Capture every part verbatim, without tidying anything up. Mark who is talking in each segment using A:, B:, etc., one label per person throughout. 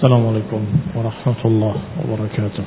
A: السلام عليكم ورحمة الله وبركاته.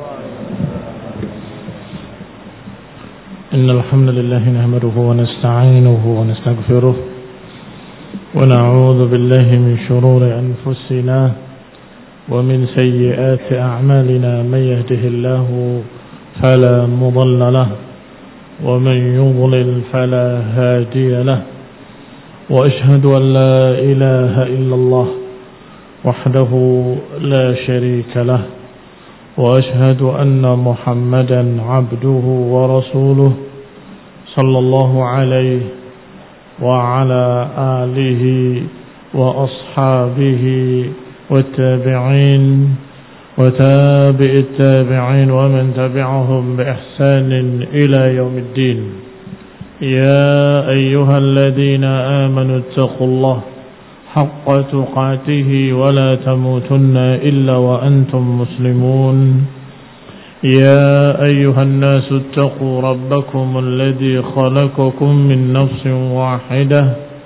A: إن الحمد لله نحمده ونستعينه ونستغفره ونعوذ بالله من شرور أنفسنا ومن سيئات أعمالنا. من يهده الله فلا مضل له ومن يضلل فلا هادي له. وأشهد أن لا إله إلا الله وحده لا شريك له. وأشهد أن محمدا عبده ورسوله صلى الله عليه وعلى آله وأصحابه والتابعين وتابع التابعين ومن تبعهم بإحسان إلى يوم الدين. يا أيها الذين آمنوا اتقوا الله حق تقاته ولا تموتن إلا وأنتم مسلمون. يا أيها الناس اتقوا ربكم الذي خلقكم من نفس واحدة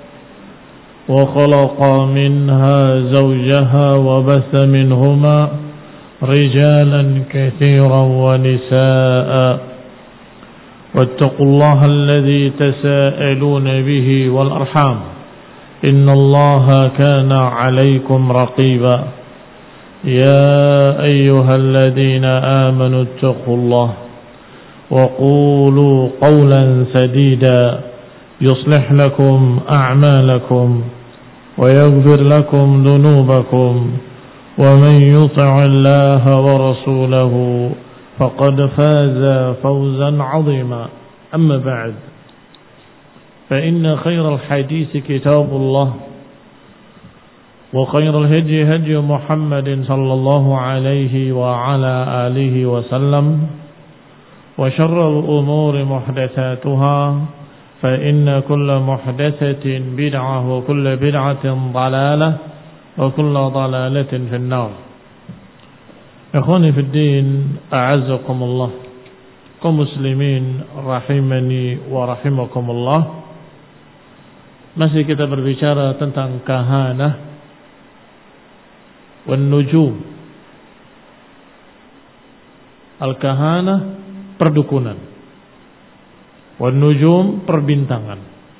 A: وخلق منها زوجها وبث منهما رجالا كثيرا ونساء. واتقوا الله الذي تساءلون به والأرحام إن الله كان عليكم رقيبا. يا أيها الذين آمنوا اتقوا الله وقولوا قولا سديدا يصلح لكم أعمالكم ويغفر لكم ذنوبكم ومن يطع الله ورسوله فقد فاز فوزا عظيما. أما بعد فإن خير الحديث كتاب الله وخير الهدي هدي محمد صلى الله عليه وعلى آله وسلم وشر الأمور محدثاتها فإن كل محدثة بدعة وكل بدعة ضلالة وكل ضلالة في النار. Ikhwani fi din, a'azzakumullah, kaum muslimin rahimani wa rahimakumullah. Masih kita berbicara tentang kahanah wan nujum. Al-kahanah perdukunan, wan nujum perbintangan.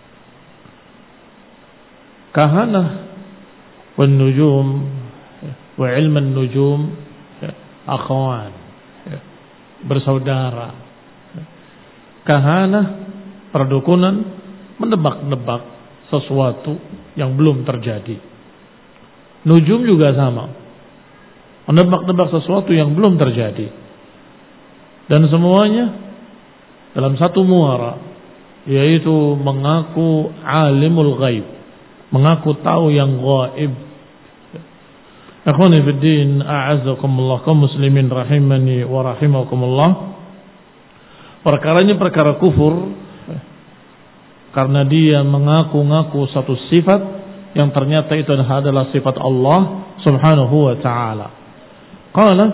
A: Kahanah wan nujum wa ilman nujum akhwan, bersaudara. Kahanah perdukunan, menebak-nebak sesuatu yang belum terjadi. Nujum juga sama, menebak-nebak sesuatu yang belum terjadi. Dan semuanya dalam satu muara, yaitu mengaku alimul ghaib, mengaku tahu yang gaib. Akhwani fi din, a'azzakumullah, kaum muslimin rahimani wa rahimakumullah. Perkaranya perkara kufur karena dia mengaku-ngaku satu sifat yang ternyata itu adalah sifat Allah subhanahu wa ta'ala. Qala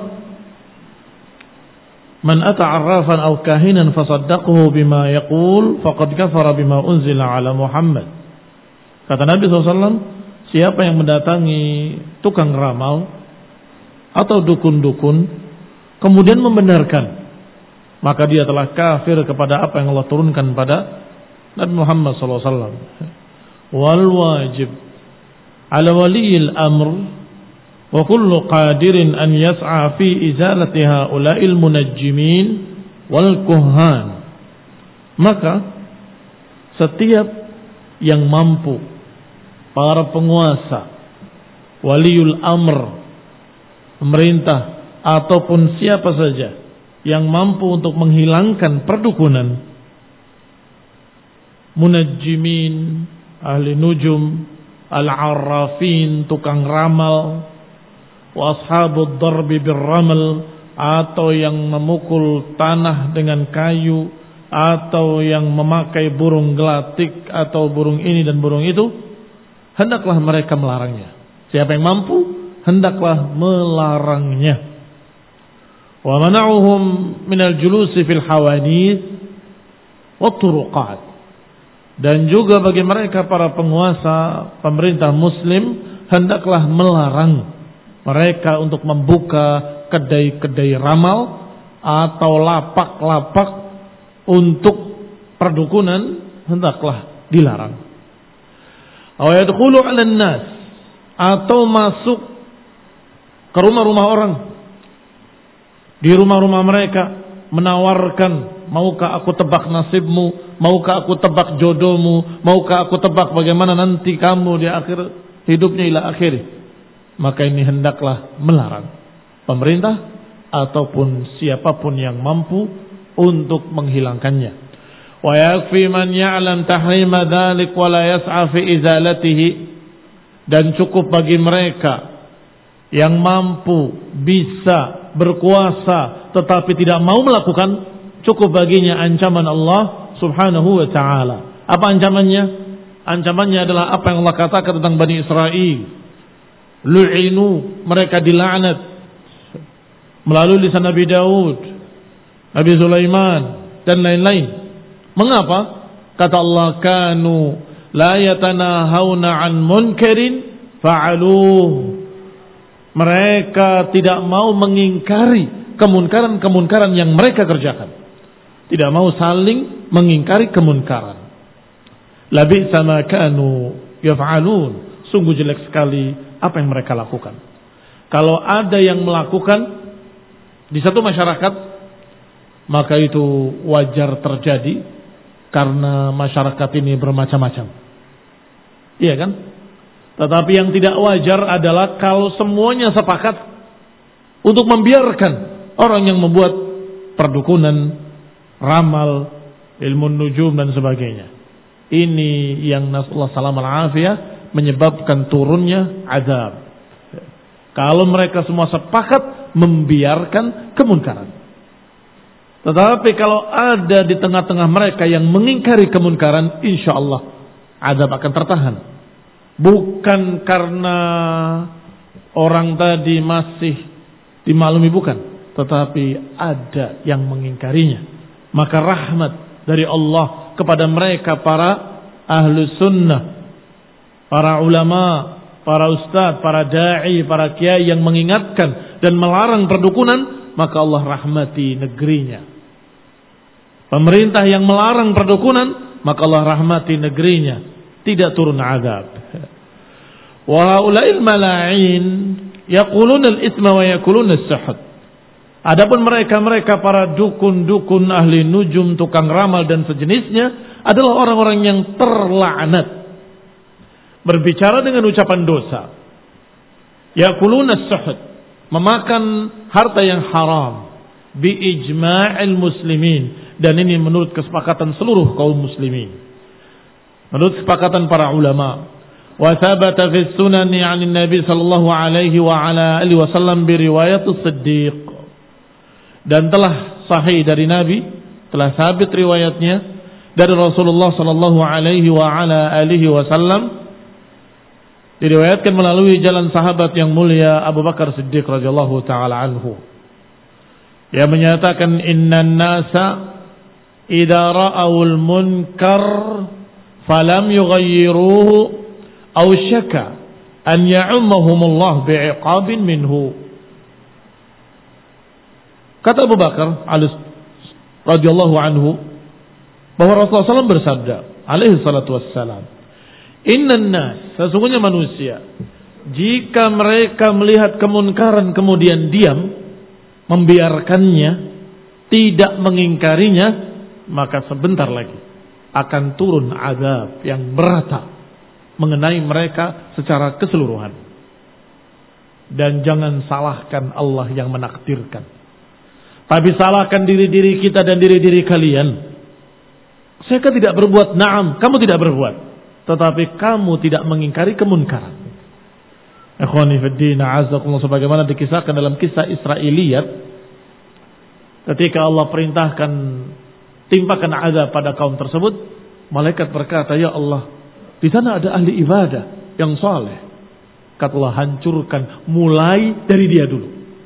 A: man ata 'arrafan aw kahinan fasaddaqahu bima yaqul faqad kafara bima unzila ala Muhammad. Kata Nabi sallallahu alaihi wasallam, siapa yang mendatangi tukang ramal atau dukun-dukun kemudian membenarkan, maka dia telah kafir kepada apa yang Allah turunkan pada Nabi Muhammad sallallahu alaihi wasallam. Wal wajib ala waliyil amr wa kullu qadirin an yas'a fi izalati haula'il munajjimin wal kuhan. Maka setiap yang mampu, para penguasa, waliul amr, pemerintah ataupun siapa saja yang mampu untuk menghilangkan perdukunan, munajjimin, ahli nujum, al-arrafin, tukang ramal, wa ashabud darbi birramal, atau yang memukul tanah dengan kayu, atau yang memakai burung gelatik atau burung ini dan burung itu, hendaklah mereka melarangnya. Siapa yang mampu, hendaklah melarangnya. Wa mana'uhum minal julusi fil hawadith wa turuqat. Dan juga bagi mereka para penguasa, pemerintah muslim, hendaklah melarang mereka untuk membuka kedai-kedai ramal atau lapak-lapak untuk perdukunan hendaklah dilarang. Aw yadkhulu 'alan nas, atau masuk ke rumah-rumah orang, di rumah-rumah mereka menawarkan, maukah aku tebak nasibmu, maukah aku tebak jodohmu, maukah aku tebak bagaimana nanti kamu di akhir hidupnya ila akhir. Maka ini hendaklah melarang pemerintah ataupun siapapun yang mampu untuk menghilangkannya. Wa yakfi man ya'lam tahrima dzalik wa la yas'a fi izalatihi, dan cukup bagi mereka yang mampu, bisa, berkuasa tetapi tidak mau melakukan, cukup baginya ancaman Allah Subhanahu wa ta'ala. Apa ancamannya? Ancamannya adalah apa yang Allah katakan tentang Bani Israel. Lu'inu, mereka dilaknat melalui lisan Nabi Daud, Nabi Sulaiman dan lain-lain. Mengapa? Kata Allah, kanu la yatanahawna an munkarin fa'aluh. Mereka tidak mau mengingkari kemunkaran-kemunkaran yang mereka kerjakan. Tidak mau saling mengingkari kemunkaran. Labi'sa ma kanu yaf'alun. Sungguh jelek sekali apa yang mereka lakukan. Kalau ada yang melakukan di satu masyarakat, maka itu wajar terjadi karena masyarakat ini bermacam-macam. Iya kan? Tetapi yang tidak wajar adalah kalau semuanya sepakat untuk membiarkan orang yang membuat perdukunan, ramal, ilmu nujum dan sebagainya. Ini yang nasallahu salam al-afiyah menyebabkan turunnya azab. Kalau mereka semua sepakat membiarkan kemunkaran. Tetapi kalau ada di tengah-tengah mereka yang mengingkari kemunkaran, insya Allah azab akan tertahan. Bukan karena orang tadi masih dimaklumi, bukan. Tetapi ada yang mengingkarinya. Maka rahmat dari Allah kepada mereka para ahlu sunnah, para ulama, para ustadz, para da'i, para kiai yang mengingatkan dan melarang perdukunan, maka Allah rahmati negerinya. Pemerintah yang melarang perdukunan, maka Allah rahmati negerinya, tidak turun azab. Wa haula'il mala'in yaquluna al-itsma wa yaquluna as-suhud. Adapun mereka-mereka para dukun-dukun, ahli nujum, tukang ramal dan sejenisnya adalah orang-orang yang terlaknat, berbicara dengan ucapan dosa. Yaquluna as-suhud, memakan harta yang haram bi ijma'il muslimin, dan ini menurut kesepakatan seluruh kaum muslimin, menurut kesepakatan para ulama. Wa thabata fi sunani 'an Nabi sallallahu alaihi wa ala alihi wasallam bi riwayat as-Siddiq, dan telah sahih dari Nabi, telah sabit riwayatnya dari Rasulullah sallallahu alaihi wa ala alihi wasallam, diriwayatkan melalui jalan sahabat yang mulia Abu Bakar Siddiq radhiyallahu taala anhu, yang menyatakan innan nasa idza ra'awul munkar falam yughayyiruhu aw syaka an ya'ummahumullah bi'iqabin minhu. Kata Abu Bakar radhiyallahu anhu bahwa Rasulullah sallallahu alaihi wasallam bersabda alaihi salatu wassalam, innan nas, sesungguhnya manusia, jika mereka melihat kemunkaran kemudian diam, membiarkannya, tidak mengingkarinya, maka sebentar lagi akan turun azab yang merata mengenai mereka secara keseluruhan. Dan jangan salahkan Allah yang menakdirkan, tapi salahkan diri-diri kita dan diri-diri kalian. Saya kan tidak berbuat, na'am, kamu tidak berbuat, tetapi kamu tidak mengingkari kemunkaran. Ikhwani fid din, a'azzakumullah, sebagaimana dikisahkan dalam kisah Israiliyat, ketika Allah perintahkan timpakan azab pada kaum tersebut, malaikat berkata, ya Allah, di sana ada ahli ibadah yang saleh. Kata Allah, hancurkan mulai dari dia dulu.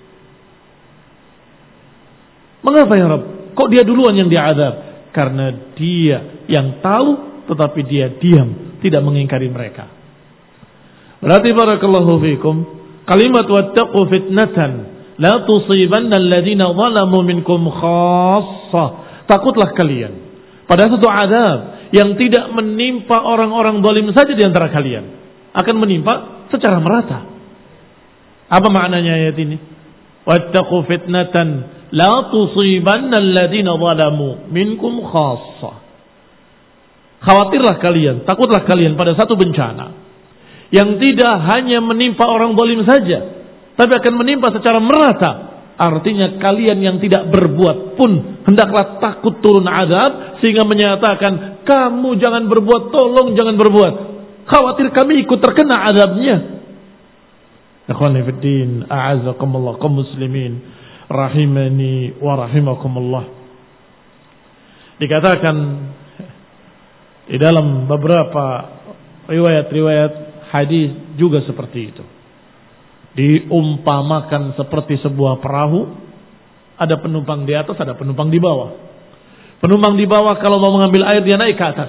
A: Mengapa ya Rabb? Kok dia duluan yang diazab? Karena dia yang tahu, tetapi dia diam, tidak mengingkari mereka. Berarti barakallahu fikum, Kalimat wattaqu fitnatan la tusibanna alladziina zalamu minkum khassah. Takutlah kalian pada satu azab yang tidak menimpa orang-orang zalim saja di antara kalian, akan menimpa secara merata. Apa maknanya ayat ini? Wattaqu fitnatan la tusibanna alladziina zalamu minkum khassah. Khawatirlah kalian, takutlah kalian pada satu bencana yang tidak hanya menimpa orang zalim saja, tapi akan menimpa secara merata. Artinya kalian yang tidak berbuat pun hendaklah takut turun azab, sehingga menyatakan kamu jangan berbuat, tolong jangan berbuat, khawatir kami ikut terkena azabnya. Ikhwani fid din, a'azzakumullah, kaum muslimin rahimani wa rahimakumullah. Dikatakan di dalam beberapa riwayat-riwayat hadis juga seperti itu. Diumpamakan seperti sebuah perahu, ada penumpang di atas, ada penumpang di bawah. Penumpang di bawah kalau mau mengambil air dia naik ke atas.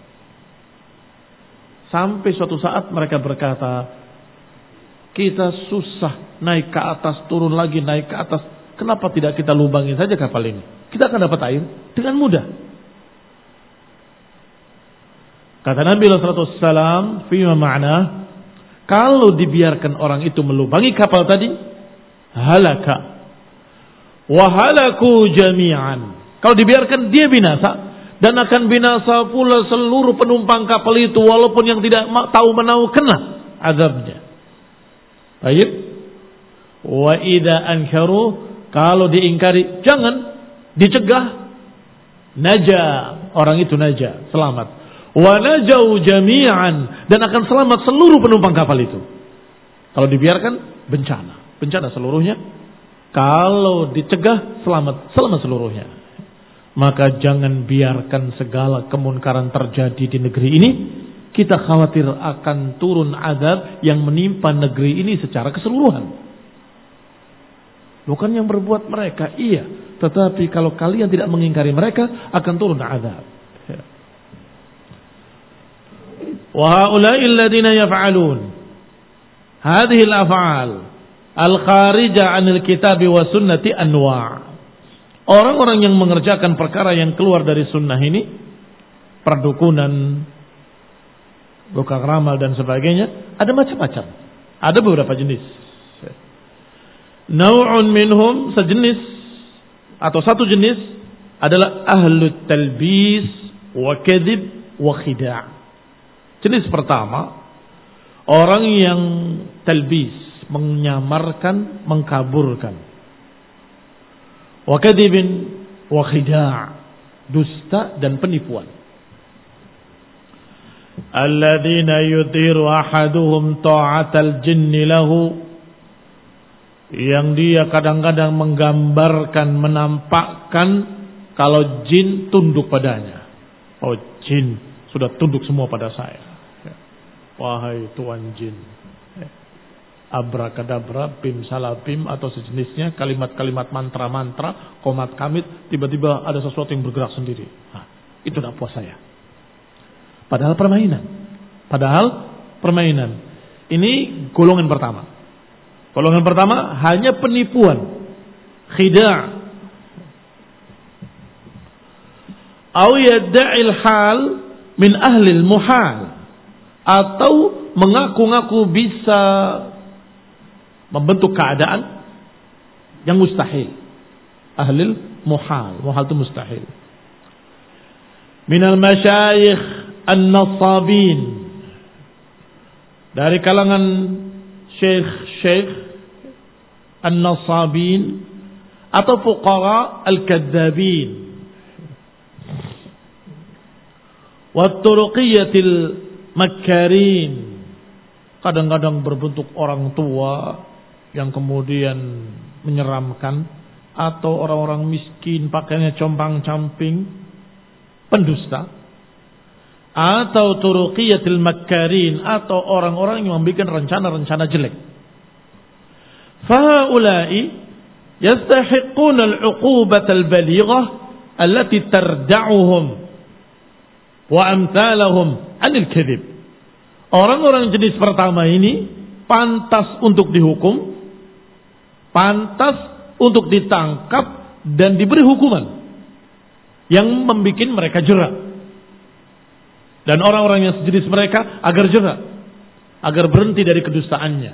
A: Sampai suatu saat mereka berkata, kita susah naik ke atas, turun lagi naik ke atas. Kenapa tidak kita lubangi saja kapal ini? Kita akan dapat air dengan mudah. Kata Nabi sallallahu alaihi wasallam, fima ma'na, kalau dibiarkan orang itu melubangi kapal tadi, halaka wa halaku jami'an. Kalau dibiarkan dia binasa, dan akan binasa pula seluruh penumpang kapal itu, walaupun yang tidak tahu menahu kena azabnya. Baik. Wa idza ankaru, kalau diingkari jangan, dicegah, naja, orang itu naja, selamat. Wa najau jami'an, dan akan selamat seluruh penumpang kapal itu. Kalau dibiarkan bencana, bencana seluruhnya. Kalau dicegah selamat, selamat seluruhnya. Maka jangan biarkan segala kemunkaran terjadi di negeri ini. Kita khawatir akan turun azab yang menimpa negeri ini secara keseluruhan. Bukan yang berbuat mereka, iya, tetapi kalau kalian tidak mengingkari mereka, akan turun azab. Wa haula'il ladzina yaf'alun hadhihi al-af'al al-kharija 'anil kitabi wa sunnati anwa'. Orang-orang yang mengerjakan perkara yang keluar dari sunnah ini, perdukunan, tukang ramal dan sebagainya, ada macam-macam. Ada beberapa jenis. Nau'un minhum, sejenis atau satu jenis adalah ahlut talbis wa kadhib wa khida'. Jenis pertama, orang yang talbis, menyamarkan, mengkaburkan. Wa kadhibin wa khida', dusta dan penipuan. Alladzina yutiru ahaduhum ta'atal jinni lahu, yang dia kadang-kadang menggambarkan, menampakkan kalau jin tunduk padanya. Oh, jin sudah tunduk semua pada saya. Wahai tuan jin, abrakadabra, bim salabim atau sejenisnya, kalimat-kalimat mantra-mantra, komat kamit, tiba-tiba ada sesuatu yang bergerak sendiri. Nah, itu tidak puas saya. Padahal permainan. Padahal permainan. Ini golongan pertama. Golongan pertama hanya penipuan, khida'. Au yadda'il hal min ahlil muhal, atau mengaku-ngaku bisa membentuk keadaan yang mustahil. Ahlil muhal, muhal itu mustahil. Minal masyayikh an-nasabin, dari kalangan syekh-syekh an-nasabin atau fuqara al-kadzabin, wa turuqiyatil makarin, kadang-kadang berbentuk orang tua yang kemudian menyeramkan, atau orang-orang miskin pakaiannya compang-camping, pendusta, atau turuqiyatil makarin, atau orang-orang yang membuat rencana-rencana jelek. Fahaulai yastahiquna al-uqubata al-balighah allati tarda'uhum wa amthalahum anil kadhib. Orang-orang jenis pertama ini pantas untuk dihukum, pantas untuk ditangkap dan diberi hukuman yang membuat mereka jerak. Dan orang-orang yang sejenis mereka agar jerak, agar berhenti dari kedustaannya.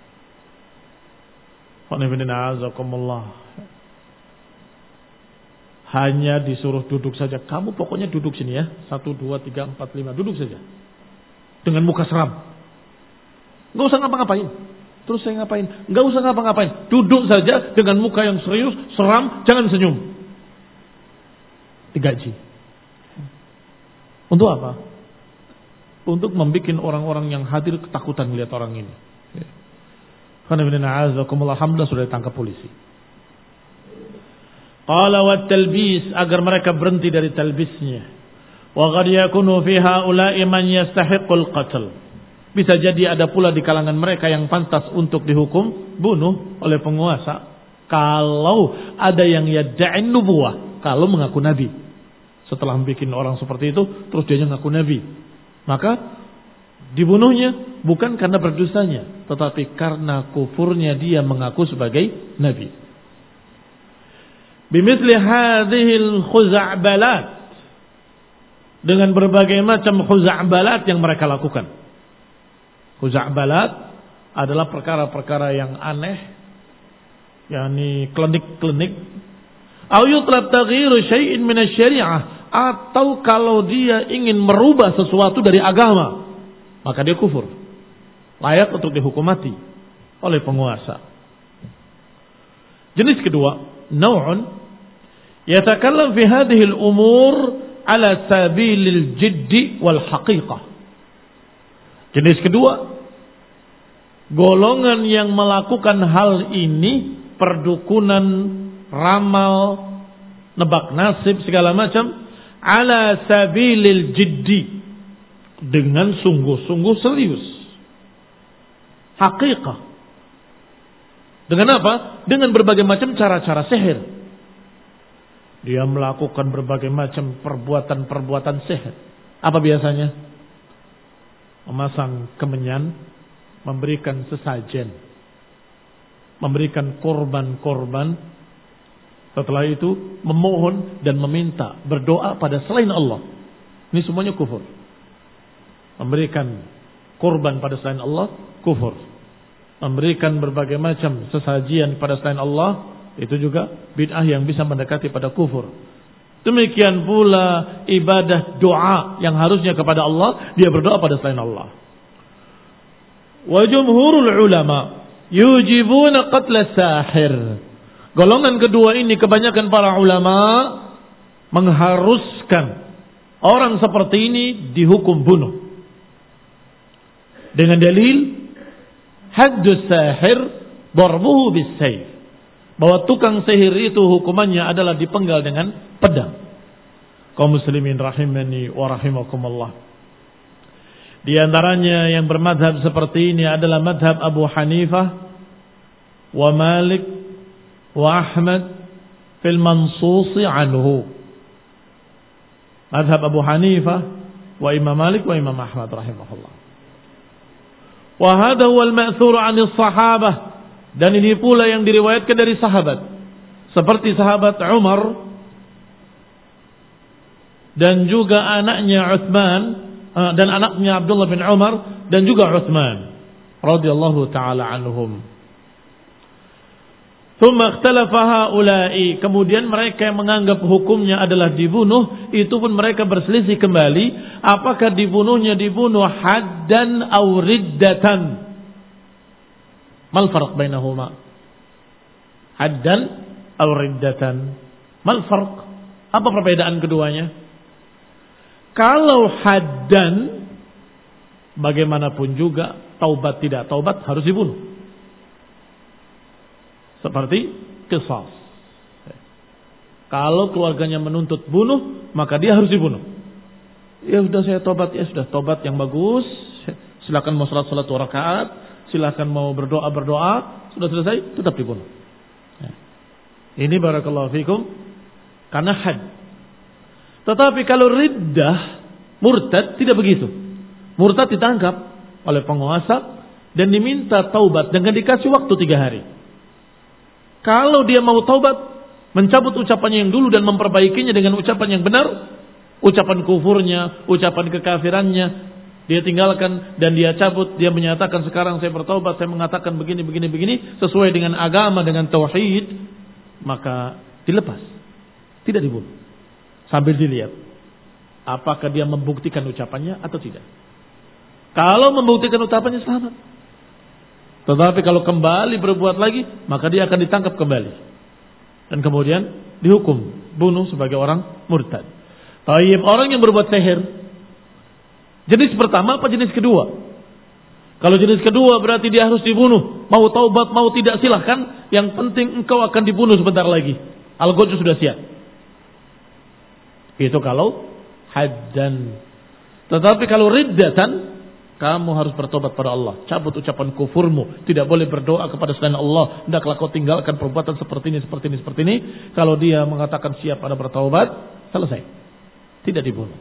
A: Hanya disuruh duduk saja. Kamu pokoknya duduk sini ya. Satu, dua, tiga, empat, lima. Duduk saja. Dengan muka seram. Nggak usah ngapa-ngapain. Terus saya ngapain? Nggak usah ngapa-ngapain. Duduk saja dengan muka yang serius, seram, jangan senyum. Digaji. Untuk apa? Untuk membuat orang-orang yang hadir ketakutan melihat orang ini. Alhamdulillah sudah ditangkap polisi. Qala wa talbis, agar mereka berhenti dari talbisnya. Wa qad yakunu fi haula'i man yastahiqqul qatl. Bisa jadi ada pula di kalangan mereka yang pantas untuk dihukum bunuh oleh penguasa kalau ada yang yad'in nubuwah, kalau mengaku nabi. Setelah membuat orang seperti itu terus dia ngaku nabi, maka dibunuhnya bukan karena berdosanya, tetapi karena kufurnya dia mengaku sebagai nabi. Bimithli hadhil khuza'balat, dengan berbagai macam khuza'balat yang mereka lakukan. Khuza'balat adalah perkara-perkara yang aneh, yakni klinik-klinik. Au yutlab taghyiru syai'in min asy-syari'ah, atau kalau dia ingin merubah sesuatu dari agama, maka dia kufur, layak untuk dihukum mati oleh penguasa. Jenis kedua, naw'un yatakallam fi hadhihi al-umur ala sabilil jiddi wal haqiqah. Jenis kedua, golongan yang melakukan hal ini, perdukunan, ramal, nebak nasib, segala macam, ala sabilil jiddi, dengan sungguh-sungguh serius. Haqiqah. Dengan apa? Dengan berbagai macam cara-cara sihir. Dia melakukan berbagai macam perbuatan-perbuatan sihir. Apa biasanya? Memasang kemenyan, memberikan sesajen, memberikan korban-korban. Setelah itu memohon dan meminta, berdoa pada selain Allah. Ini semuanya kufur. Memberikan korban pada selain Allah, kufur. Memberikan berbagai macam sesajian pada selain Allah, itu juga bid'ah yang bisa mendekati pada kufur. Demikian pula ibadah doa yang harusnya kepada Allah, dia berdoa pada selain Allah. Wa jumhurul ulama yujibuna qatl sahir. Golongan kedua ini kebanyakan para ulama mengharuskan orang seperti ini dihukum bunuh. Dengan dalil haddus sahir darbuhu bis-sayf. Bahwa tukang sihir itu hukumannya adalah dipenggal dengan pedang. Kaum muslimin rahimani wa rahimakumullah. Di antaranya yang bermadhab seperti ini adalah madhab Abu Hanifah wa Malik wa Ahmad fil mansusi anhu. Madhab Abu Hanifah wa Imam Malik wa Imam Ahmad rahimahullah. Wa hadha huwa al-ma'thur 'anil sahabah. Dan ini pula yang diriwayatkan dari sahabat, seperti sahabat Umar dan juga anaknya Utsman dan anaknya Abdullah bin Umar dan juga Utsman radhiyallahu taala anhum. Tsumma ikhtalafa haula'i, kemudian mereka yang menganggap hukumnya adalah dibunuh, itu pun mereka berselisih kembali, apakah dibunuhnya dibunuh haddan aw riddatan. Mal farq bainahuma? Haddan aw riddatan. Mal farq? Apa perbedaan keduanya? Kalau haddan, bagaimanapun juga taubat tidak taubat harus dibunuh. Seperti qisas. Kalau keluarganya menuntut bunuh, maka dia harus dibunuh. Ya sudah saya tobat, ya sudah tobat yang bagus. Silakan mau salat salat dua rakaat. Silakan mau berdoa-berdoa, sudah selesai, tetap dibunuh. Ya. Ini barakallahu fikum karena had. Tetapi kalau riddah, murtad, tidak begitu. Murtad ditangkap oleh penguasa, dan diminta taubat dengan dikasih waktu tiga hari. Kalau dia mau taubat, mencabut ucapannya yang dulu dan memperbaikinya dengan ucapan yang benar, ucapan kufurnya, ucapan kekafirannya, dia tinggalkan dan dia cabut, dia menyatakan sekarang saya bertaubat, saya mengatakan begini, begini, begini, sesuai dengan agama, dengan tauhid, maka dilepas, tidak dibunuh. Sambil dilihat, apakah dia membuktikan ucapannya atau tidak. Kalau membuktikan ucapannya, selamat. Tetapi kalau kembali berbuat lagi, maka dia akan ditangkap kembali. Dan kemudian dihukum, bunuh sebagai orang murtad. Taib, orang yang berbuat sihir, jenis pertama apa jenis kedua? Kalau jenis kedua berarti dia harus dibunuh. Mau taubat, mau tidak silahkan. Yang penting engkau akan dibunuh sebentar lagi. Al-Ghajju sudah siap. Itu kalau haddan. Tetapi kalau riddatan, kamu harus bertobat pada Allah. Cabut ucapan kufurmu. Tidak boleh berdoa kepada selain Allah. Hendaklah kau tinggalkan perbuatan seperti ini, seperti ini, seperti ini. Kalau dia mengatakan siap pada bertaubat, selesai. Tidak dibunuh.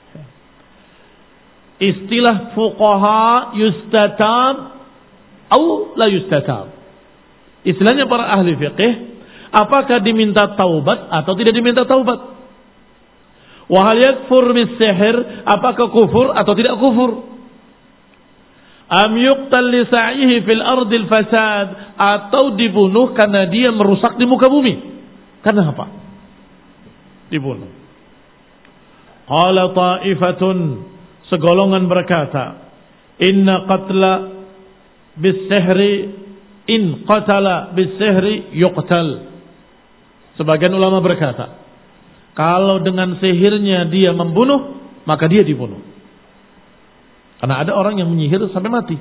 A: Istilah fuqaha yustatab atau la yustatab. Istilahnya para ahli fiqih, apakah diminta taubat atau tidak diminta taubat? Wa hal yakfur bis-sihr, apakah kufur atau tidak kufur? Am yuqtal li sa'ihi fil ardil fasad, atau dibunuh karena dia merusak di muka bumi. Karena apa? Dibunuh. Qala ta'ifatun, segolongan berkata, inna qatla bis-sihri in qatala bis-sihri yuqtal. Sebagian ulama berkata, kalau dengan sihirnya dia membunuh, maka dia dibunuh. Karena ada orang yang menyihir sampai mati.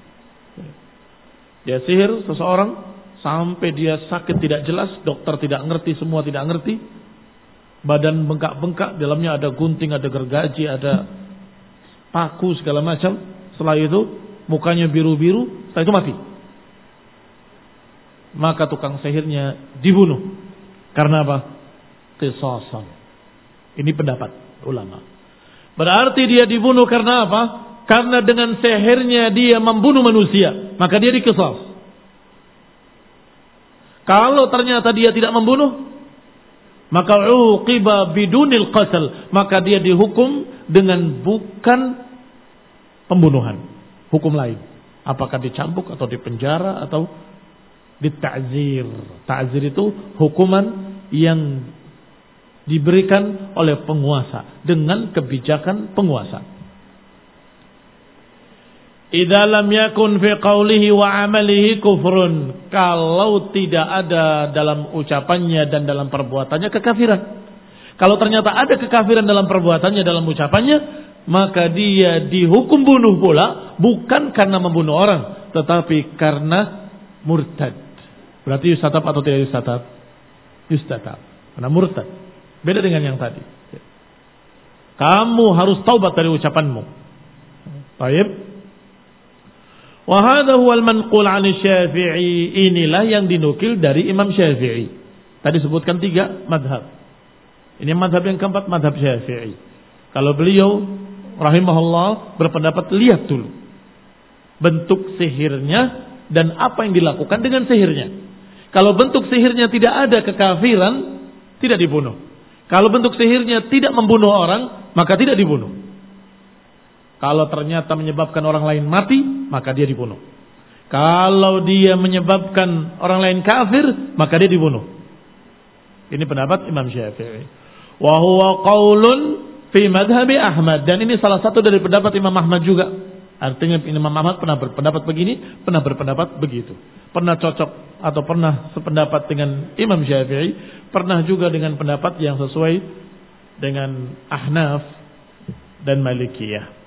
A: Dia sihir seseorang sampai dia sakit tidak jelas, dokter tidak ngerti, semua tidak ngerti. Badan bengkak-bengkak, dalamnya ada gunting, ada gergaji, ada paku segala macam. Setelah itu mukanya biru-biru, setelah itu mati. Maka tukang sihirnya dibunuh. Karena apa? Qisasan. Ini pendapat ulama. Berarti dia dibunuh karena apa? Karena dengan sihirnya dia membunuh manusia, maka dia diqisas. Kalau ternyata dia tidak membunuh, maka uqiba bidunil qatl, maka dia dihukum dengan bukan pembunuhan, hukum lain. Apakah dicambuk atau dipenjara atau dita'zir. Ta'zir itu hukuman yang diberikan oleh penguasa dengan kebijakan penguasa. Idza lam yakun fi qawlihi wa amalihi kufrun, kalau tidak ada dalam ucapannya dan dalam perbuatannya kekafiran. Kalau ternyata ada kekafiran dalam perbuatannya, dalam ucapannya, maka dia dihukum bunuh pula, bukan karena membunuh orang, tetapi karena murtad. Berarti yustatab atau tidak yustatab? Yustatab. Karena murtad. Beda dengan yang tadi. Kamu harus taubat dari ucapanmu. Baik. Wa hadha huwal manqul 'an Syafi'i, inilah yang dinukil dari Imam Syafi'i. Tadi sebutkan tiga madhab. Ini madhab yang keempat, madhab Syafi'i. Kalau beliau rahimahullah berpendapat, lihat dulu bentuk sihirnya dan apa yang dilakukan dengan sihirnya. Kalau bentuk sihirnya tidak ada kekafiran, tidak dibunuh. Kalau bentuk sihirnya tidak membunuh orang, maka tidak dibunuh. Kalau ternyata menyebabkan orang lain mati, maka dia dibunuh. Kalau dia menyebabkan orang lain kafir, maka dia dibunuh. Ini pendapat Imam Syafi'i. Wa huwa qaulun fi madhhabi Ahmad, dan ini salah satu dari pendapat Imam Ahmad juga. Artinya Imam Ahmad pernah berpendapat begini, pernah berpendapat begitu. Pernah cocok atau pernah sependapat dengan Imam Syafi'i, pernah juga dengan pendapat yang sesuai dengan Ahnaf dan Malikiyah.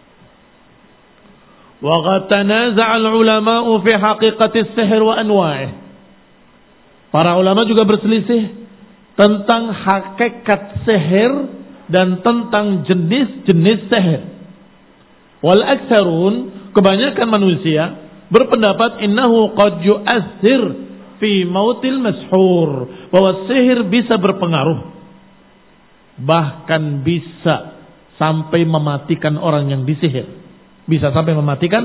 A: Wa qad tanaza'a al-ulama'u fi haqiqati as-sihr wa anwa'ih. Para ulama juga berselisih tentang hakikat sihir dan tentang jenis-jenis sihir. Wal aktsarun, kebanyakan manusia berpendapat innahu qad yu'athir fi mautil mashhur, bahwa sihir bisa berpengaruh, bahkan bisa sampai mematikan orang yang disihir. Bisa sampai mematikan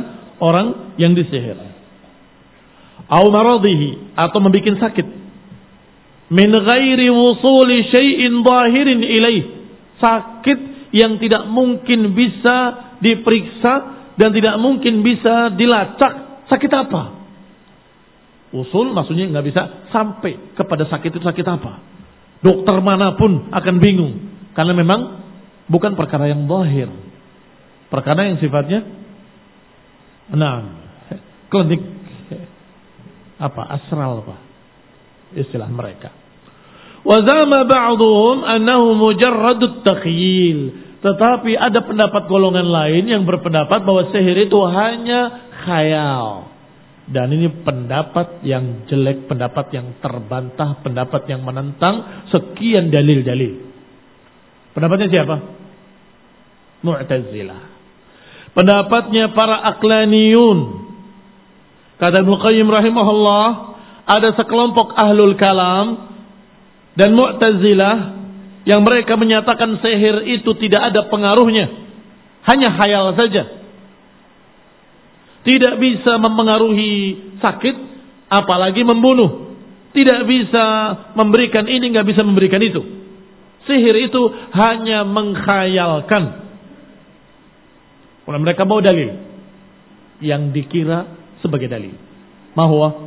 A: orang yang disihir. Au maradhihi, atau membikin sakit. Min ghairi wusuli syai'in zahirin ilaih. Sakit yang tidak mungkin bisa diperiksa dan tidak mungkin bisa dilacak. Sakit apa? Usul maksudnya nggak bisa sampai kepada sakit itu sakit apa. Dokter manapun akan bingung. Karena memang bukan perkara yang zahir. Perkara yang sifatnya nah, klinik apa asral apa istilah mereka. Wa zama ba'dhum annahu mujarradut takhyil. Tetapi ada pendapat golongan lain yang berpendapat bahwa sihir itu hanya khayal. Dan ini pendapat yang jelek, pendapat yang terbantah, pendapat yang menentang sekian dalil-dalil. Pendapatnya siapa? Mu'tazilah. Pendapatnya para aqlaniyun. Kata Ibnu Qayyim rahimahullah, ada sekelompok ahlul kalam dan Mu'tazilah yang mereka menyatakan sihir itu tidak ada pengaruhnya, hanya khayal saja. Tidak bisa mempengaruhi sakit, apalagi membunuh. Tidak bisa memberikan ini, nggak bisa memberikan itu. Sihir itu hanya mengkhayalkan. Kalau mereka mau dalil yang dikira sebagai dalil, bahwa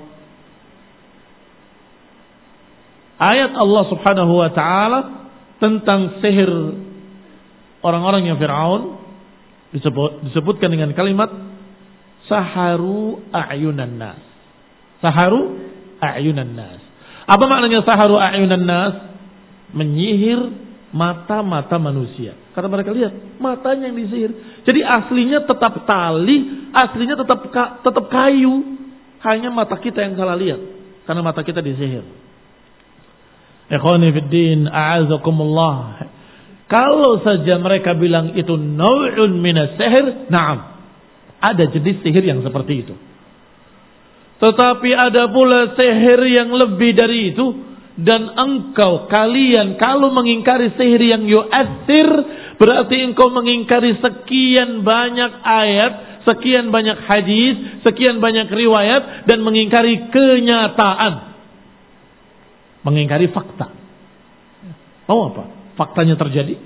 A: ayat Allah Subhanahu wa taala tentang sihir orang-orang yang Fir'aun disebut, disebutkan dengan kalimat saharu a'yunan nas. Saharu a'yunan nas. Apa maknanya saharu a'yunan nas? Menyihir mata-mata manusia. Karena mereka lihat matanya yang disihir. Jadi aslinya tetap tali, aslinya tetap tetap kayu. Hanya mata kita yang salah lihat karena mata kita disihir. Ikhwani fid din, a'azakumullah. Kalau saja mereka bilang itu nau'un minas sihir, na'am. Ada jenis sihir yang seperti itu. Tetapi ada pula sihir yang lebih dari itu. Dan engkau, kalian, kalau mengingkari sihir yang yu'athir, berarti engkau mengingkari sekian banyak ayat, sekian banyak hadis, sekian banyak riwayat, dan mengingkari kenyataan. Mengingkari fakta. Mau apa? Faktanya terjadi.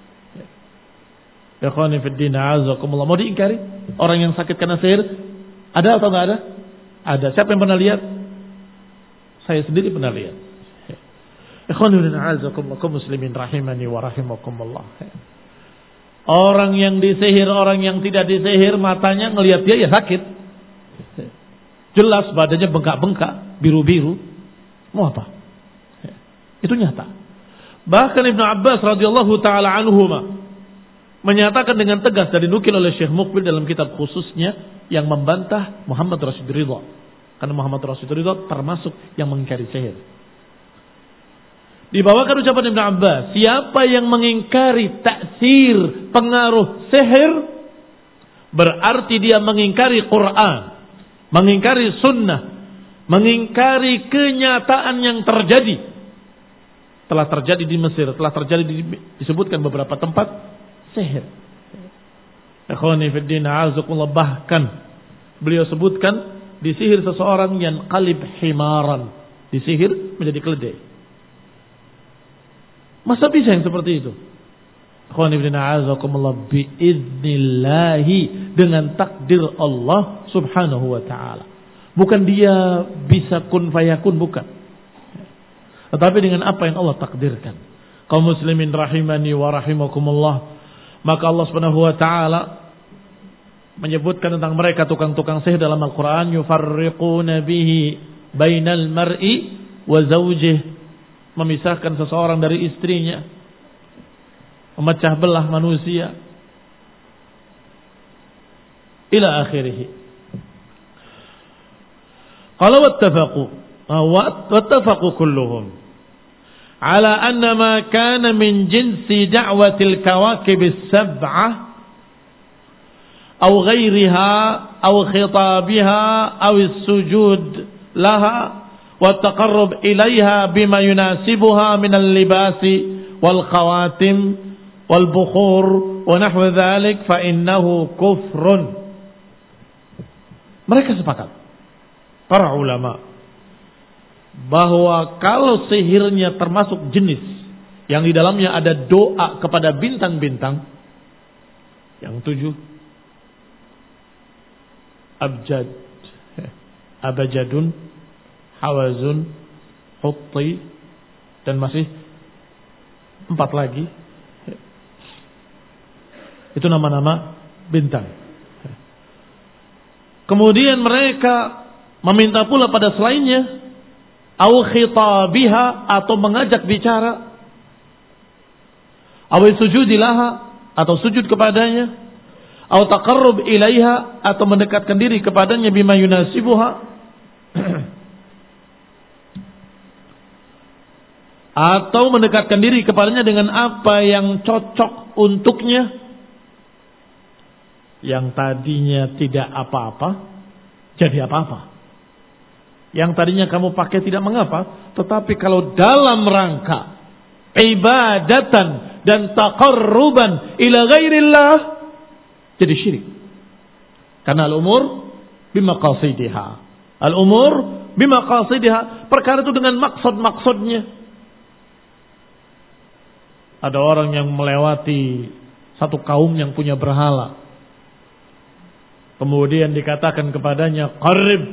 A: Ya khawani fid din, a'azakumullah. Mau diingkari? Orang yang sakit karena sihir ada atau enggak ada? Ada. Siapa yang pernah lihat? Saya sendiri pernah lihat. Ya khawani fid din, a'azakumullah, kaum muslimin rahimani wa rahimakumullah. Orang yang disihir, orang yang tidak disihir, matanya ngelihat dia ya sakit. Jelas badannya bengkak-bengkak, biru-biru. Mau apa? Itu nyata. Bahkan Ibnu Abbas radhiyallahu taala anhuma menyatakan dengan tegas dari nukil oleh Syekh Muqbil dalam kitab khususnya yang membantah Muhammad Rashid Ridha. Karena Muhammad Rashid Ridha termasuk yang mengingkari sihir. Dibawakan ucapan Ibnu Abbas, siapa yang mengingkari taksir, pengaruh sihir, berarti dia mengingkari Quran, mengingkari sunnah, mengingkari kenyataan yang terjadi. Telah terjadi di Mesir, telah terjadi di, disebutkan beberapa tempat sihir. Ikhwani fid din, a'azakumullah, bahkan beliau sebutkan disihir seseorang yang qalib himaran, disihir menjadi keledai. Masa bisa yang seperti itu? Ikhwani fid din, a'azakumullah, biidznillahi, dengan takdir Allah Subhanahu wa taala. Bukan dia bisa kun fayakun, bukan. Tetapi dengan apa yang Allah takdirkan. Kaum muslimin rahimani wa rahimakumullah. Maka Allah Subhanahu wa taala menyebutkan tentang mereka tukang-tukang sihir dalam Al-Qur'an, yufarriquna bihi bainal mar'i wa zawjih, memisahkan seseorang dari istrinya, memecah belah manusia, ila akhirih. Qala wattafaqu wattafaqu kulluhum على أن ما كان من جنس دعوة الكواكب السبعة أو غيرها أو خطابها أو السجود لها والتقرب إليها بما يناسبها من اللباس والخواتم والبخور ونحو ذلك فإنه كفر. Mereka sepakat, para ulama, bahwa kalau sihirnya termasuk jenis yang di dalamnya ada doa kepada bintang-bintang, yang tujuh, abjad, abajadun, hawazun, hutti, dan masih empat lagi. Itu nama-nama bintang. Kemudian mereka meminta pula pada selainnya, au khitabiha, atau mengajak bicara, au sujudilaha, atau sujud kepadanya, au taqarrub ilaiha, atau mendekatkan diri kepadanya bima yunasibuha, atau mendekatkan diri kepadanya dengan apa yang cocok untuknya. Yang tadinya tidak apa-apa jadi apa-apa. Yang tadinya kamu pakai tidak mengapa, tetapi kalau dalam rangka ibadatan dan taqarruban ila ghairillah, jadi syirik. Karena al-umur bimaqasidiha. Al-umur bimaqasidiha, perkara itu dengan maksud-maksudnya. Ada orang yang melewati satu kaum yang punya berhala. Kemudian dikatakan kepadanya, qarib,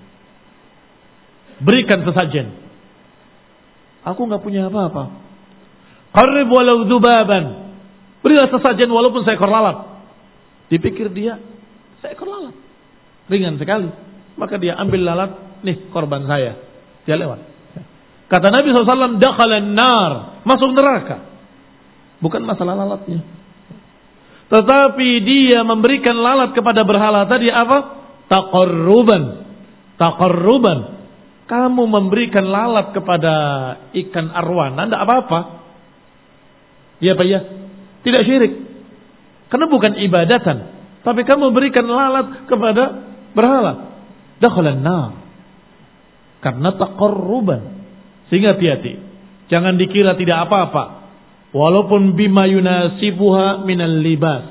A: berikan sesajen. Aku nggak punya apa-apa. Qarib walau dzubaban, berilah sesajen walaupun seekor lalat. Dipikir dia seekor lalat, ringan sekali. Maka dia ambil lalat, nih korban saya. Dia lewat. Kata Nabi shallallahu alaihi wasallam, dakhalan nar, masuk neraka. Bukan masalah lalatnya, tetapi dia memberikan lalat kepada berhala tadi apa? Taqarruban. Taqarruban. Kamu memberikan lalat kepada ikan arwana, tidak apa-apa. Ya Pak ya? Tidak syirik. Karena bukan ibadatan. Tapi kamu berikan lalat kepada berhala. Dakhalan nar. Karena taqarruban. Sehingga hati-hati. Jangan dikira tidak apa-apa. Walaupun bima yunasibuha minal libas.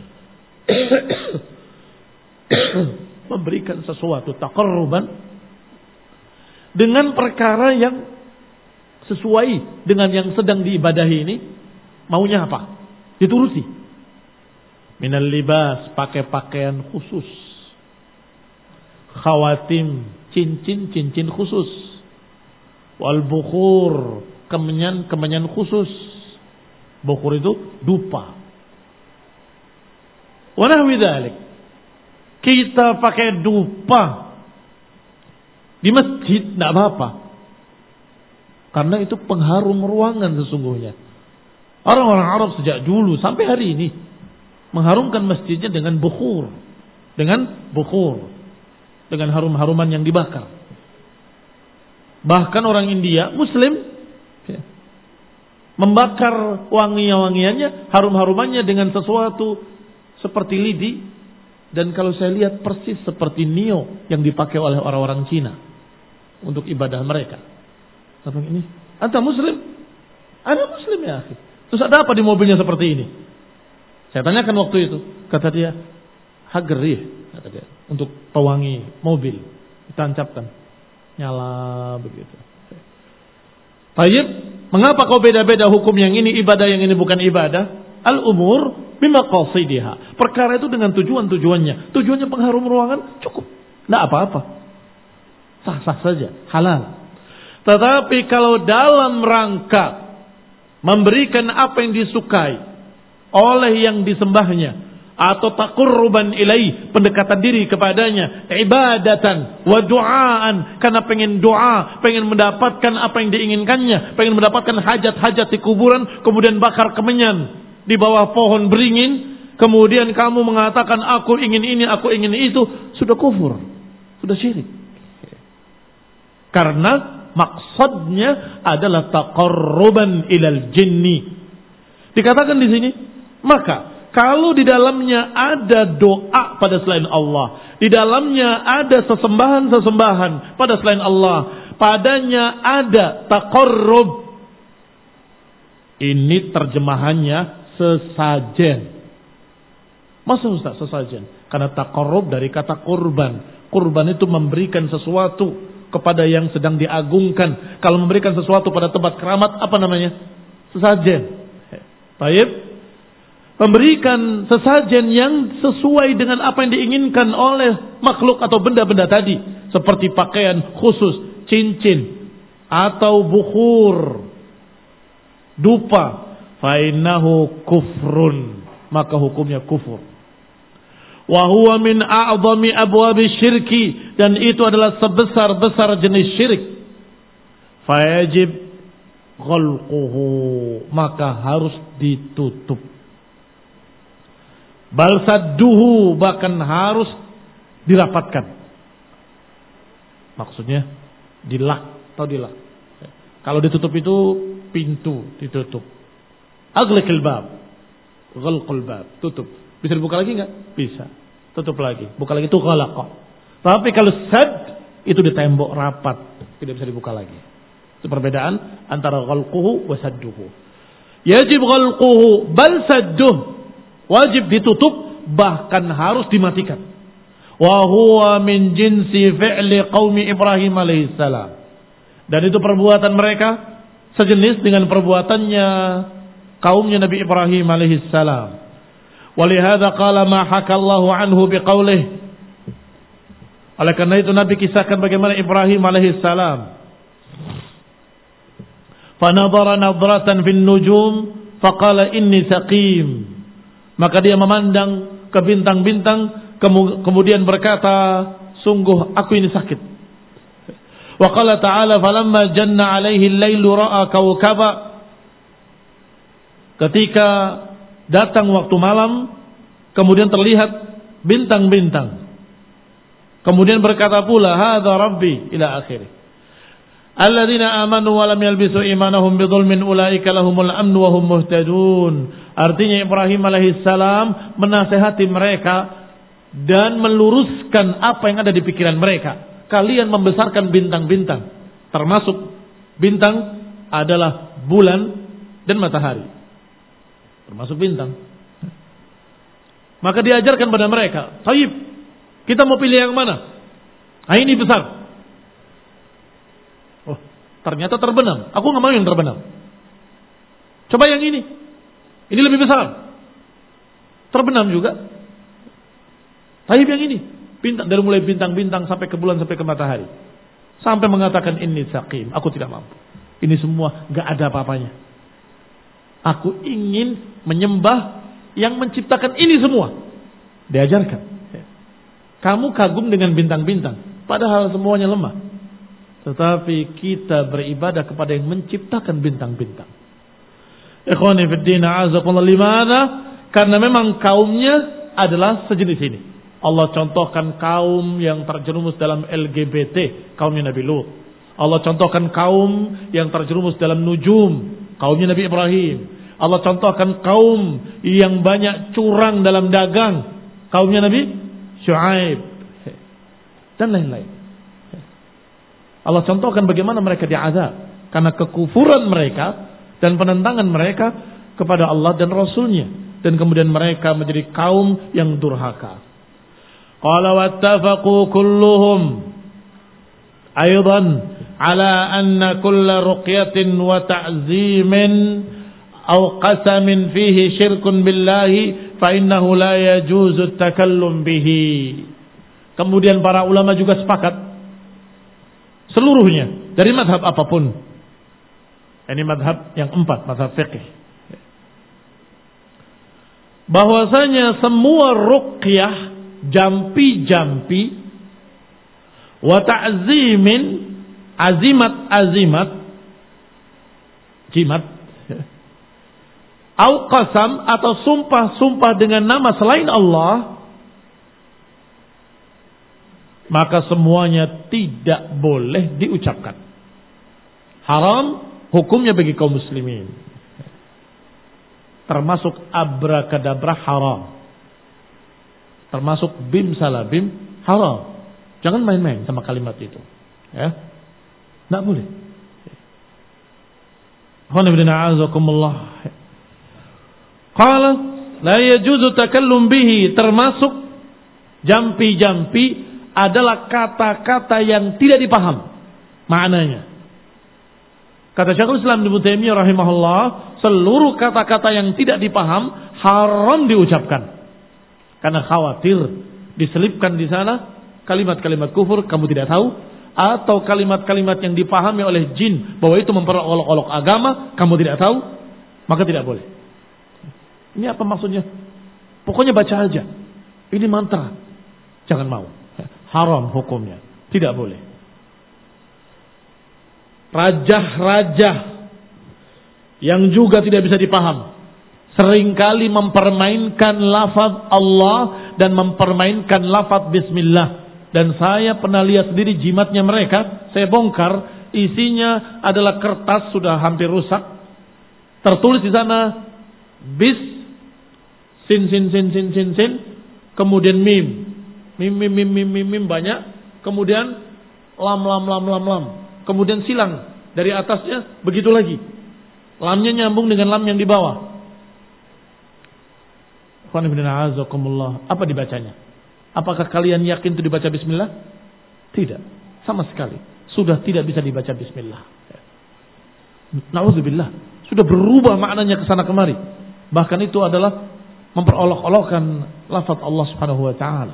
A: Memberikan sesuatu taqarruban dengan perkara yang sesuai dengan yang sedang diibadahi ini. Maunya apa? Dituruti. Minal libas, pakai pakaian khusus. Khawatim, cincin-cincin khusus. Wal bukhur, kemenyan-kemenyan khusus. Bukhur itu dupa. Wa nahwi dzalik. Kita pakai dupa di masjid tidak apa-apa. Karena itu pengharum ruangan sesungguhnya. Orang-orang Arab sejak dulu sampai hari ini mengharumkan masjidnya dengan bukhur. Dengan bukhur. Dengan harum-haruman yang dibakar. Bahkan orang India, Muslim, membakar wangi-wangiannya, harum-harumannya dengan sesuatu seperti lidi. Dan kalau saya lihat persis seperti nio yang dipakai oleh orang-orang Cina untuk ibadah mereka. Tapi ini, anta Muslim? Ada Muslim ya akhi. Terus ada apa di mobilnya seperti ini? Saya tanyakan waktu itu. Kata dia, hagerih, kata dia, untuk pewangi mobil. Ditancapkan. Nyala begitu. Tayyib, mengapa kau beda-beda hukum yang ini ibadah, yang ini bukan ibadah? Al-umur bimaqasidiha. Perkara itu dengan tujuan-tujuannya. Tujuannya pengharum ruangan, cukup. Tidak apa-apa. Sah-sah saja, halal. Tetapi kalau dalam rangka memberikan apa yang disukai oleh yang disembahnya, atau taqurruban ilai, pendekatan diri kepadanya, ibadatan wa du'aan, karena pengen doa, pengen mendapatkan apa yang diinginkannya, pengen mendapatkan hajat-hajat di kuburan, kemudian bakar kemenyan di bawah pohon beringin, kemudian kamu mengatakan aku ingin ini, aku ingin itu, sudah kufur, sudah syirik. Karena maksudnya adalah taqarruban ilal jinni. Dikatakan di sini, maka kalau di dalamnya ada doa pada selain Allah, di dalamnya ada sesembahan-sesembahan pada selain Allah, padanya ada taqarrub, ini terjemahannya sesajen. Masa Ustaz sesajen? Karena taqarrub dari kata kurban. Kurban itu memberikan sesuatu kepada yang sedang diagungkan. Kalau memberikan sesuatu pada tempat keramat, apa namanya? Sesajen. Baik. Memberikan sesajen yang sesuai dengan apa yang diinginkan oleh makhluk atau benda-benda tadi. Seperti pakaian khusus, cincin, atau bukhur, dupa. Fainnahu kufrun. Maka hukumnya kufur. Wa huwa min a'zami abwabi syirki, dan itu adalah sebesar-besar jenis syirik. Fayajib ghalquhu, maka harus ditutup. Bal sadduhu, bahkan harus dirapatkan. Maksudnya dilak atau dilak. Kalau ditutup itu pintu ditutup. Aghliqil bab, ghalqul bab, tutup. Bisa dibuka lagi enggak? Bisa. Tutup lagi. Buka lagi itu ghalaqah. Tapi kalau sad itu di tembok rapat, tidak bisa dibuka lagi. Itu perbedaan antara ghalquhu wa sadduhu. Yajib ghalquhu bal sadduh. Wajib ditutup, bahkan harus dimatikan. Wa huwa min jinsi fi'li qaumi Ibrahim alaihissalam. Dan itu perbuatan mereka sejenis dengan perbuatannya kaumnya Nabi Ibrahim alaihissalam. Walihada qala ma hakallahu anhu biqaulih. Oleh karena itu Nabi kisahkan bagaimana Ibrahim alaihissalam. Fanadhara nadratan fin nujum faqala inni saqim. Maka dia memandang ke bintang-bintang kemudian berkata, sungguh aku ini sakit. Wa qala ta'ala falamma janna alaihi al-lailu ra'a kawkaba. Ketika datang waktu malam, kemudian terlihat bintang-bintang. Kemudian berkata pula, hadza rabbi, ila akhirih. Alladzina amanu wa lam yalbisu imanahum bidzulmin ulaika lahumul amnu wa hum muhtadun. Artinya Ibrahim alaihissalam menasehati mereka dan meluruskan apa yang ada di pikiran mereka. Kalian membesarkan bintang-bintang, termasuk bintang adalah bulan dan matahari. Termasuk bintang. Maka diajarkan pada mereka, "Taib, kita mau pilih yang mana? Ah, ini besar." Oh, ternyata terbenam. Aku nggak mau yang terbenam. Coba yang ini. Ini lebih besar. Terbenam juga. Taib yang ini. Bintang, dari mulai bintang-bintang sampai ke bulan sampai ke matahari. Sampai mengatakan ini saqim, aku tidak mampu. Ini semua nggak ada apa-apanya. Aku ingin menyembah yang menciptakan ini semua. Diajarkan. Kamu kagum dengan bintang-bintang, padahal semuanya lemah. Tetapi kita beribadah kepada yang menciptakan bintang-bintang. Ikhwani fid din, a'azakumullah. Limana? Karena memang kaumnya adalah sejenis ini. Allah contohkan kaum yang terjerumus dalam L G B T, kaumnya Nabi Lut. Allah contohkan kaum yang terjerumus dalam nujum, kaumnya Nabi Ibrahim. Allah contohkan kaum yang banyak curang dalam dagang, kaumnya Nabi Syuaib, dan lain-lain. Allah contohkan bagaimana mereka diazab karena kekufuran mereka dan penentangan mereka kepada Allah dan Rasulnya, dan kemudian mereka menjadi kaum yang durhaka. Qala wattafaqu kulluhum aidan ala anna kulla ruqyatin wa ta'zimin aw qasamin fihi syirkun billahi fa innahu la yajuzu at-takallum bihi. Kemudian para ulama juga sepakat seluruhnya dari mazhab apapun. Ini mazhab yang empat, mazhab fiqh. Bahwasanya semua ruqyah, jampi-jampi, wa ta'zimin, azimat-azimat, jimat, au qasam atau sumpah-sumpah dengan nama selain Allah, maka semuanya tidak boleh diucapkan. Haram hukumnya bagi kaum muslimin. Termasuk abrakadabra haram. Termasuk bim salabim haram. Jangan main-main sama kalimat itu. Ya. Tidak boleh. Qala la yajuzu takallum bihi, termasuk Jampi-jampi adalah kata-kata yang tidak dipaham maknanya. Kata Syekhul Islam Ibnu Taimiyah rahimahullah, seluruh kata-kata yang tidak dipaham haram diucapkan. Karena khawatir diselipkan di sana kalimat-kalimat kufur kamu tidak tahu, atau kalimat-kalimat yang dipahami oleh jin bahwa itu memperolok-olok agama kamu tidak tahu, maka tidak boleh. Ini apa maksudnya? Pokoknya baca aja. Ini mantra. Jangan mau. Haram hukumnya. Tidak boleh. Rajah-rajah yang juga tidak bisa dipaham seringkali mempermainkan lafaz Allah dan mempermainkan lafaz bismillah. Dan saya pernah lihat sendiri jimatnya mereka. Saya bongkar, isinya adalah kertas sudah hampir rusak. Tertulis di sana bis, sin sin sin sin sin sin, kemudian mim, mim mim mim mim mim, mim banyak, kemudian lam lam lam lam lam, kemudian silang dari atasnya begitu lagi. Lamnya nyambung dengan lam yang di bawah. Apa dibacanya? Apakah kalian yakin itu dibaca bismillah? Tidak, sama sekali. Sudah tidak bisa dibaca bismillah. Na'udzubillah. Sudah berubah maknanya ke sana kemari. Bahkan itu adalah memperolok-olokkan lafaz Allah Subhanahu wa taala.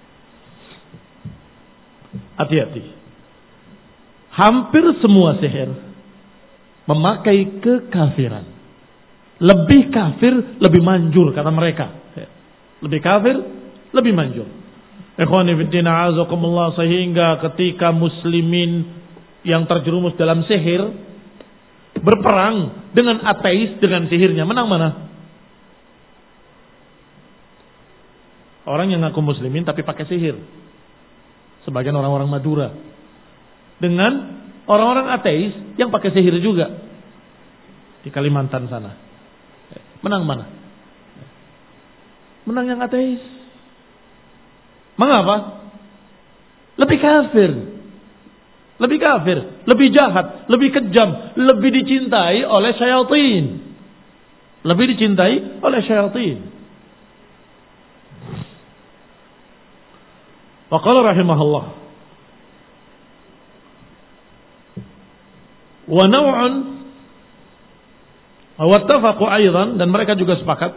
A: Hati-hati. Hampir semua sihir memakai kekafiran. Lebih kafir, lebih manjur kata mereka. Lebih kafir, lebih manjur. Ikhwani fiddina azakumullah, sehingga ketika muslimin yang terjerumus dalam sihir berperang dengan ateis dengan sihirnya, menang mana? Orang yang ngaku muslimin tapi pakai sihir. Sebagian orang-orang Madura. Dengan orang-orang ateis yang pakai sihir juga. Di Kalimantan sana. Menang mana? Menang yang ateis. Mengapa? Lebih kafir. Lebih kafir. Lebih jahat. Lebih kejam. Lebih dicintai oleh syaitan. Lebih dicintai oleh syaitan. Wa qala rahimahullah. Wa naw'un wa wattafaqu aidan, dan mereka juga sepakat,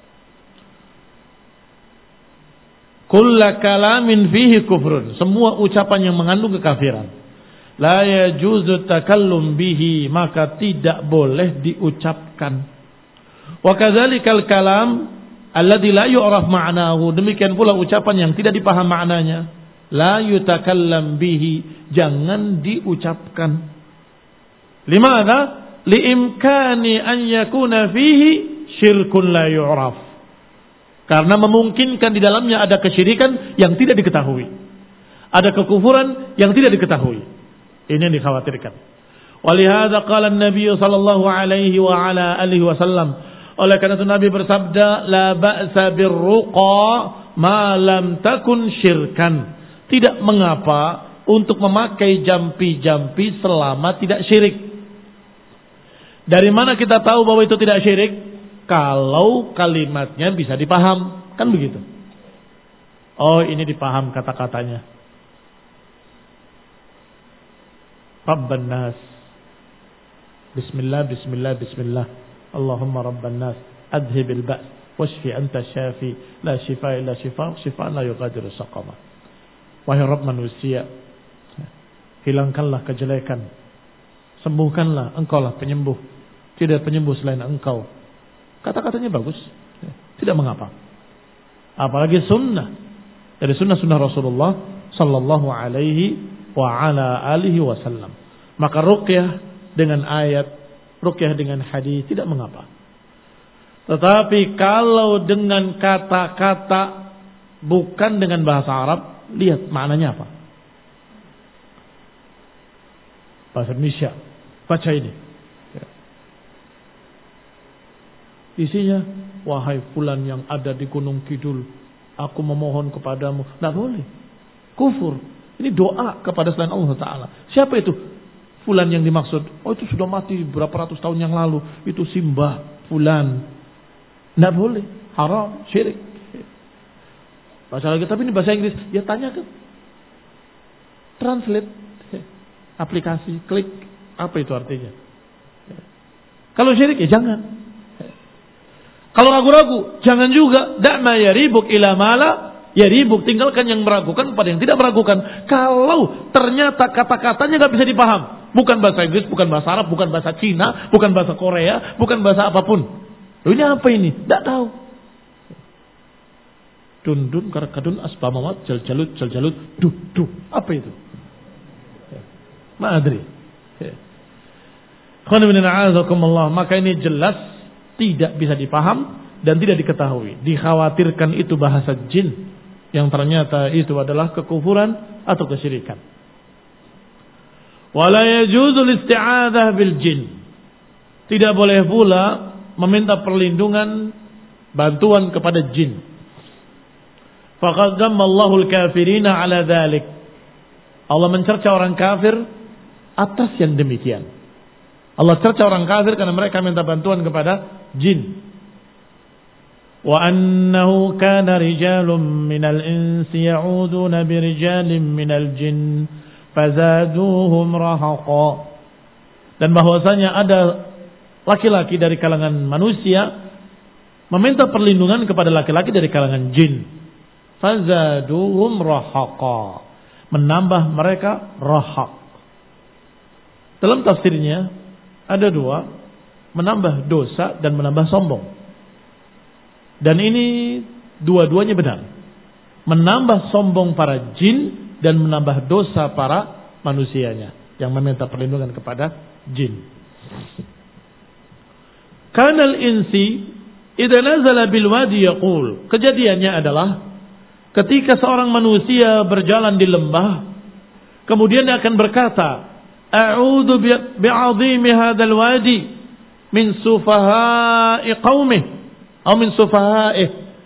A: kulla kalamin fihi kufrun, semua ucapan yang mengandung kekafiran, la yajuzu takallum bihi, maka tidak boleh diucapkan. Wa kadzalikal kalam alladzi la yu'raf ma'nahu, demikian pula ucapan yang tidak dipaham maknanya, la yutakallam bihi, jangan diucapkan. Limadha? Liimkani an yakuna fihi syirkun la yu'raf, karena memungkinkan di dalamnya ada kesyirikan yang tidak diketahui, ada kekufuran yang tidak diketahui. Ini yang dikhawatirkan. Walihada qala an-nabiy sallallahu alaihi wa ala alihi wasallam, oleh karena itu Nabi bersabda, la ba'sa birruqa ma lam takun syirkan, tidak mengapa untuk memakai jampi-jampi selama tidak syirik. Dari mana kita tahu bahwa itu tidak syirik? Kalau kalimatnya bisa dipaham, kan begitu. Oh, ini dipaham kata-katanya. Rabban nas. Bismillah, bismillah, bismillah. Allahumma rabban nas, adhibil ba's, washfi anta syafi, la shifa illa shifa, shifa la yughadiru saqama. Wahai Rabb manusia, hilangkanlah kejelekan, sembuhkanlah, engkaulah penyembuh, tidak penyembuh selain engkau. Kata-katanya bagus, tidak mengapa. Apalagi sunnah, dari sunnah-sunnah Rasulullah sallallahu alaihi wa ala alihi wasallam. Maka ruqyah dengan ayat, ruqyah dengan hadis tidak mengapa. Tetapi kalau dengan kata-kata bukan dengan bahasa Arab, lihat maknanya apa. Bahasa Indonesia, baca ini. Ya. Isinya, wahai fulan yang ada di Gunung Kidul, aku memohon kepadamu. Tidak boleh. Kufur. Ini doa kepada selain Allah Ta'ala. Siapa itu? Fulan yang dimaksud. Oh, itu sudah mati berapa ratus tahun yang lalu. Itu Simbah Fulan. Tidak boleh. Haram. Syirik. Baca lagi, tapi ini bahasa Inggris. Ya tanya ke translate, aplikasi, klik, apa itu artinya. Kalau syirik ya jangan. Kalau ragu-ragu, jangan juga. Da'ma yaribuk ila mala yaribuk, tinggalkan yang meragukan pada yang tidak meragukan. Kalau ternyata kata-katanya nggak bisa dipaham, bukan bahasa Inggris, bukan bahasa Arab, bukan bahasa Cina, bukan bahasa Korea, bukan bahasa apapun. Loh, ini apa ini? Tidak tahu. Dun-dun karakadun asbamamat jal-jalut jal-jalut duh-duh. Apa itu? Ma'adri. Maka ini jelas tidak bisa dipaham dan tidak diketahui. Dikhawatirkan itu bahasa jin, yang ternyata itu adalah kekufuran atau kesyirikan. Wala yajuzul isti'adzah bil jin. Tidak boleh pula meminta perlindungan, bantuan kepada jin. Faqad damma Allahul kafirina ala dzalik. Allah mencerca orang kafir atas yang demikian. Allah cerca orang kafir karena mereka minta bantuan kepada jin. Wa annahu kana rijalun minal insi ya'uduna birijalin minal jin fazaduhum rahaqa. Dan bahwasanya ada laki-laki dari kalangan manusia meminta perlindungan kepada laki-laki dari kalangan jin. Fazaduhum rahaqa, menambah mereka rahaq. Dalam tafsirnya ada dua, menambah dosa dan menambah sombong. Dan ini dua-duanya benar. Menambah sombong para jin dan menambah dosa para manusianya yang meminta perlindungan kepada jin. Kanal insi idza nazala bil wadi yaqul. Kejadiannya adalah ketika seorang manusia berjalan di lembah, kemudian dia akan berkata, a'udzu bi'azimi hadzal wadi min sufaha'i qaumih atau min sufaha'ih.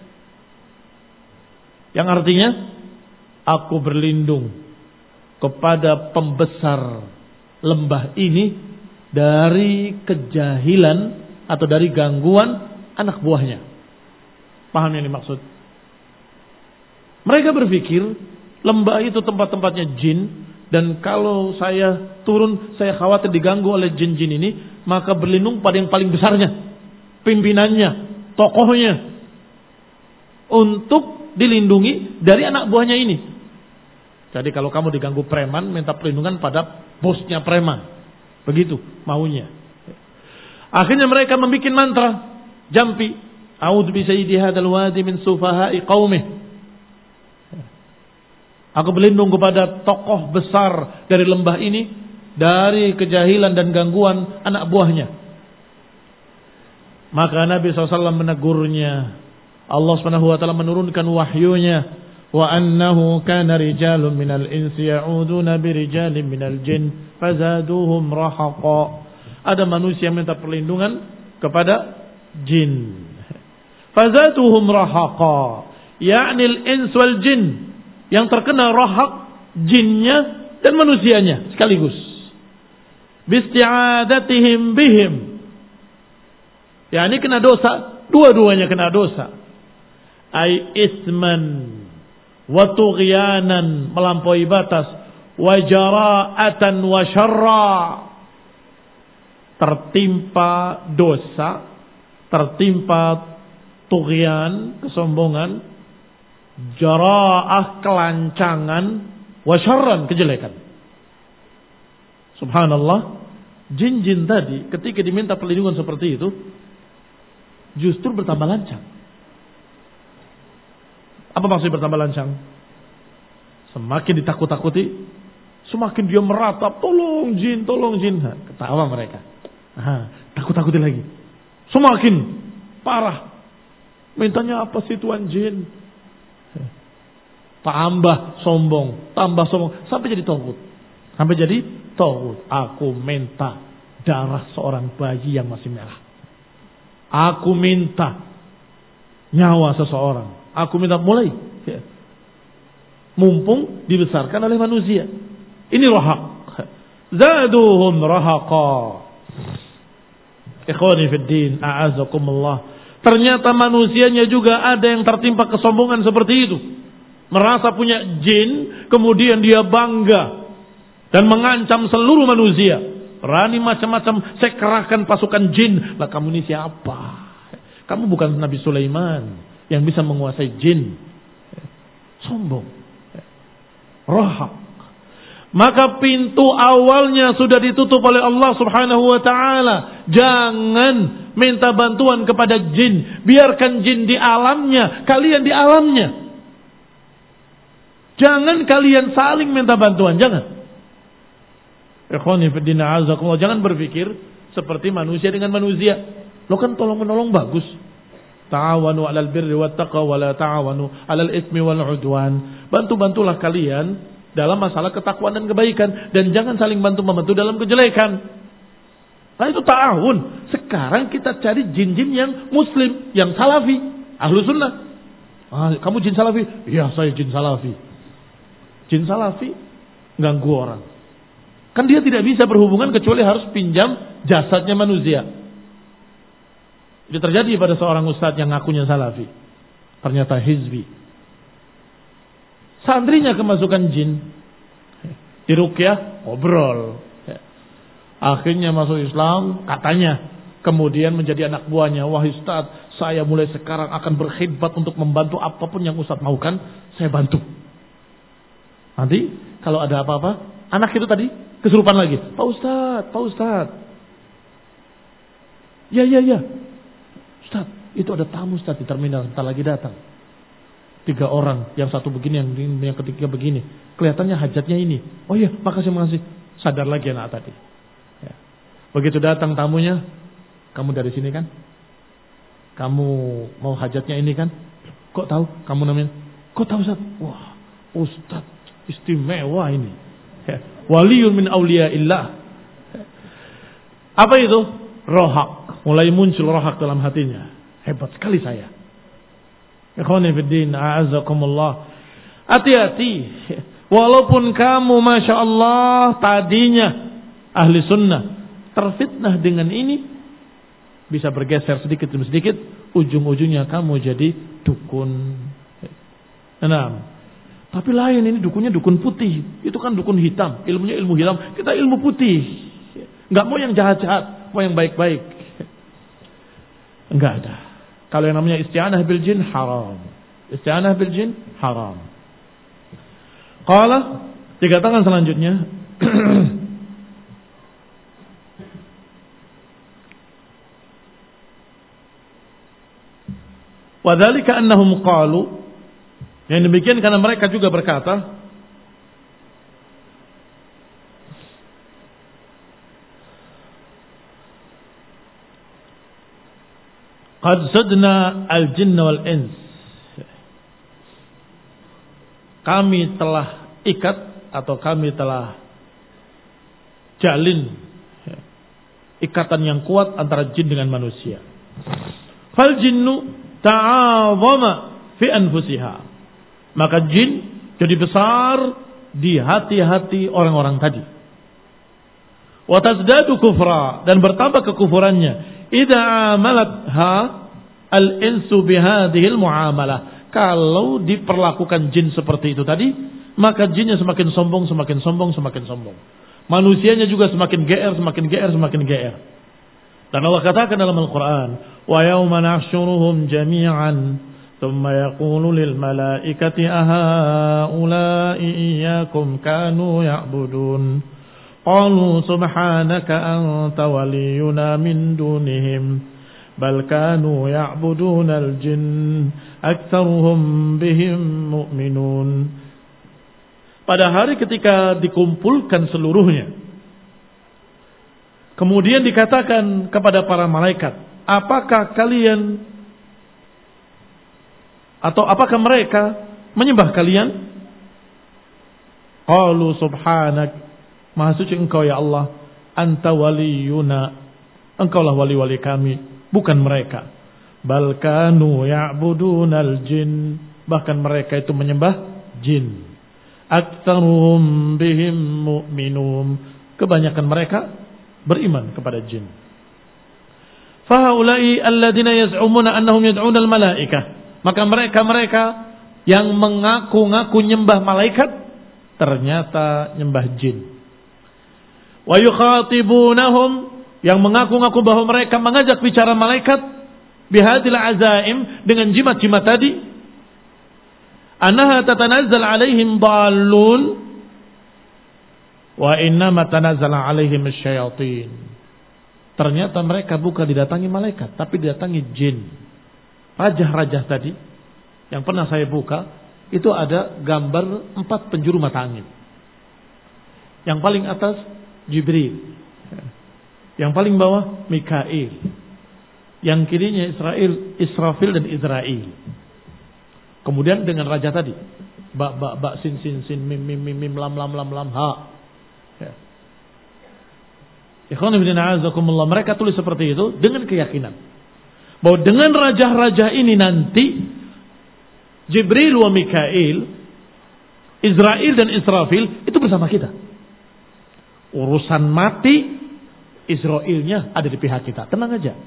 A: Yang artinya, aku berlindung kepada pembesar lembah ini dari kejahilan atau dari gangguan anak buahnya. Paham yang dimaksud? Mereka berpikir lembah itu tempat-tempatnya jin, dan kalau saya turun saya khawatir diganggu oleh jin-jin ini, maka berlindung pada yang paling besarnya, pimpinannya, tokohnya, untuk dilindungi dari anak buahnya ini. Jadi kalau kamu diganggu preman, minta perlindungan pada bosnya preman. Begitu maunya. Akhirnya mereka membuat mantra jampi, a'udzu bi sayyidi hadzal wadi min sufaha'i qaumih. Aku berlindung kepada tokoh besar dari lembah ini dari kejahilan dan gangguan anak buahnya. Maka Nabi shallallahu alaihi wasallam menegurnya. Allah subhanahu wa taala menurunkan wahyunya, wa annahu kana rijalun minal insi ya'uduna birijalin minal jin fazaduhum rahaqa. Ada manusia yang minta perlindungan kepada jin. Fazaduhum rahaqa, yakni al-ins wal jin. Yang terkena rahaq jinnya dan manusianya sekaligus. Bisti'adatihim bihim. Ya, ini kena dosa, dua-duanya kena dosa. Ai isman wa tughyanan, melampaui batas, wa jara'atan wa syarra, tertimpa dosa, tertimpa tughyan, kesombongan, jara'ah, kelancangan, wa syarran, kejelekan. Subhanallah, jin-jin tadi ketika diminta perlindungan seperti itu justru bertambah lancang. Apa maksudnya bertambah lancang? Semakin ditakut-takuti, semakin dia meratap, tolong jin, tolong jin. Nah, ketawa mereka. Nah, takut-takuti lagi. Semakin parah. Mintanya apa sih Tuan jin? Tambah sombong, tambah sombong, sampai jadi tauhid. Sampai jadi tauhid. Aku minta darah seorang bayi yang masih merah. Aku minta nyawa seseorang. Aku minta mulai. Ya. Mumpung dibesarkan oleh manusia. Ini rahaq. Zaduhum rahaqa. Ikhwani fid din, a'azakumullah. Ternyata manusianya juga ada yang tertimpa kesombongan seperti itu. merasa punya jin, kemudian dia bangga dan mengancam seluruh manusia. Berani macam-macam, saya kerahkan pasukan jin. Lah kamu ini siapa? Kamu bukan Nabi Sulaiman yang bisa menguasai jin. Sombong. Rohak. Maka pintu awalnya sudah ditutup oleh Allah Subhanahu wa taala. Jangan minta bantuan kepada jin. Biarkan jin di alamnya, kalian di alamnya. Jangan kalian saling minta bantuan, jangan. Ikhwani fi din a'azakumullah, jangan berpikir seperti manusia dengan manusia. Lo kan tolong-menolong bagus. Ta'awanu 'alal birri wat taqwa wa la ta'awanu 'alal itsmi wal 'udwan. Bantu-bantulah kalian dalam masalah ketakwaan dan kebaikan, dan jangan saling bantu-membantu dalam kejelekan. Nah itu ta'awun. Sekarang kita cari jin-jin yang muslim, yang salafi, ahlu sunnah. Ah, kamu jin salafi? Iya, saya jin salafi. Jin salafi ganggu orang. Kan dia tidak bisa berhubungan kecuali harus pinjam jasadnya manusia. Itu terjadi pada seorang ustadz yang ngakunya salafi, ternyata hizbi. Santrinya kemasukan jin, diruqyah, ngobrol. Akhirnya masuk Islam, katanya. Kemudian menjadi anak buahnya. Wahai Ustaz, saya mulai sekarang akan berkhidmat untuk membantu apapun yang Ustaz maukan, saya bantu. Nanti kalau ada apa-apa, anak itu tadi kesurupan lagi. Pak Ustaz, Pak Ustaz. Ya, ya, ya. Ustaz, itu ada tamu Ustaz di terminal, sebentar lagi datang. Tiga orang, yang satu begini, yang, yang ketiga begini. Kelihatannya hajatnya ini. Oh iya, makasih, makasih. Sadar lagi anak tadi. Ya. Begitu datang tamunya, kamu dari sini kan? Kamu mau hajatnya ini kan? Kok tahu? Kamu namanya? Kok tahu Ustaz? Wah, Ustaz istimewa ini. Ya. Waliyun min awliyaillah. Ya. Apa itu? Rohak. Mulai muncul rohak dalam hatinya. Hebat sekali saya. Ikhwani fiddin, a'azakumullah. Hati-hati. Walaupun kamu Masya Allah tadinya ahli sunnah, terfitnah dengan ini, bisa bergeser sedikit demi sedikit, ujung-ujungnya kamu jadi dukun. Nah, tapi lain ini dukunnya dukun putih. Itu kan dukun hitam. Ilmunya ilmu hitam. Kita ilmu putih. Enggak mau yang jahat-jahat, mau yang baik-baik. Enggak ada. Kalau yang namanya isti'anah bil jin haram. Isti'anah bil jin haram. Qala, dikatakan selanjutnya wa dzalika annahum qalu, yang demikian karena mereka juga berkata, qad sadna al-jinna wal ins. Kami telah ikat atau kami telah jalin ikatan yang kuat antara jin dengan manusia. Fal jinnu ta'azama fi anfusiha. Maka jin jadi besar di hati-hati orang-orang tadi. Wa tazdadu kufra, dan bertambah kekufurannya. Idza amalatha al-insu bihadhihi al-muamalah. Kalau diperlakukan jin seperti itu tadi, maka jinnya semakin sombong, semakin sombong, semakin sombong. Manusianya juga semakin G R, semakin G R, semakin G R. Dan Allah katakan dalam Al-Quran, wa yawma nahsyuruhum jami'an thumma yaqulu lil malaikati ahaula'i iyyakum kanu ya'budun. Qalu subhanaka anta waliyuna min dunihim bal kanu ya'buduna al-jinn aktsaruhum bihim mu'minun. Pada hari ketika dikumpulkan seluruhnya, kemudian dikatakan kepada para malaikat, apakah kalian atau apakah mereka menyembah kalian? Qalu subhanak, maha suci engkau ya Allah, anta waliyuna, engkaulah wali-wali kami, bukan mereka. Bal kanu ya'budunal jin, bahkan mereka itu menyembah jin. Aktsaruhum bihim mu'minun, kebanyakan mereka beriman kepada jin. Fahaulai alladziina yaz'umuna annahum yad'una al-malaikah, maka mereka-mereka yang mengaku-ngaku nyembah malaikat ternyata nyembah jin. Wa yukhatibunahum, yang mengaku-ngaku bahwa mereka mengajak bicara malaikat bihadil azaim, dengan jimat-jimat tadi, annaha tatanazzal alaihim dallun wa innama tanazzala alaihim asyayatin. Ternyata mereka bukan didatangi malaikat, tapi didatangi jin. Rajah-rajah tadi yang pernah saya buka, itu ada gambar empat penjuru mata angin. Yang paling atas Jibril, yang paling bawah Mikail, yang kirinya Israel, Israfil dan Izrail. Kemudian dengan raja tadi, ba ba ba sin sin sin mim mim mim mim lam lam lam lam ha. Ya. Ikhwan fillah a'azakumullah, mereka tulis seperti itu dengan keyakinan bahwa dengan raja-raja ini nanti Jibril wa Mikail, Israel dan Israfil itu bersama kita. Urusan mati Israelnya ada di pihak kita, tenang aja.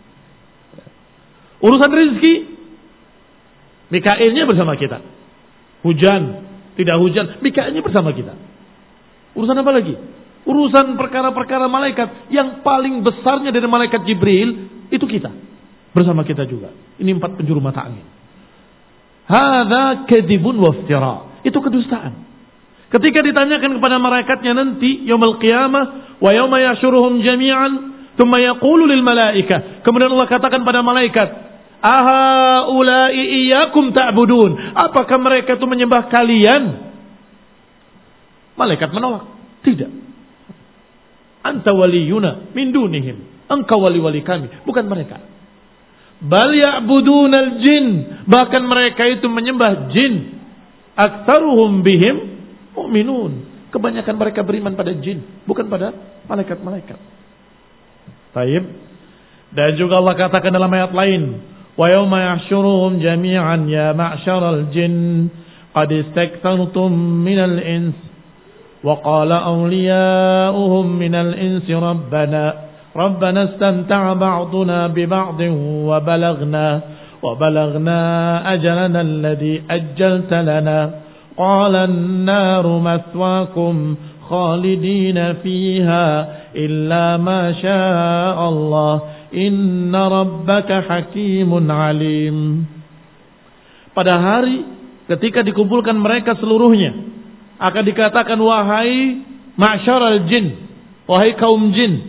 A: Urusan rezeki Mikailnya bersama kita. Hujan, tidak hujan, Mikailnya bersama kita. Urusan apa lagi? Urusan perkara-perkara malaikat yang paling besarnya dari malaikat Jibril itu kita, bersama kita juga. Ini empat penjuru mata angin. Hadza kadzibun wa iftira. Itu kedustaan. Ketika ditanyakan kepada malaikatnya nanti yaumul qiyamah wa yauma yahsyuruhum jami'an tsumma yaqulu lil malaikah, kemudian Allah katakan pada malaikat, aha ulai iyyakum ta'budun, apakah mereka itu menyembah kalian? Malaikat menolak, tidak. Anta waliyuna min dunihim, engkau wali-wali kami, bukan mereka. Bal ya'budunal jin, bahkan mereka itu menyembah jin. Aktsaruhum bihim mu'minun, kebanyakan mereka beriman pada jin, bukan pada malaikat-malaikat. Baik. Dan juga Allah katakan dalam ayat lain, wa yauma yahsyuruhum jami'an ya ma'syaral jin qad istakthartum minal ins wa qala awliya'uhum minal insi rabbana rabbana istamta'a ba'duna bi ba'din wa balaghna wa balaghna ajalana alladhi ajjalta lana qala an-naru mathwaakum khalidina fiha illa ma syaa Allah inna rabbaka hakimun alim. Pada hari ketika dikumpulkan mereka seluruhnya, akan dikatakan, wahai ma'syaral jin, wahai kaum jin,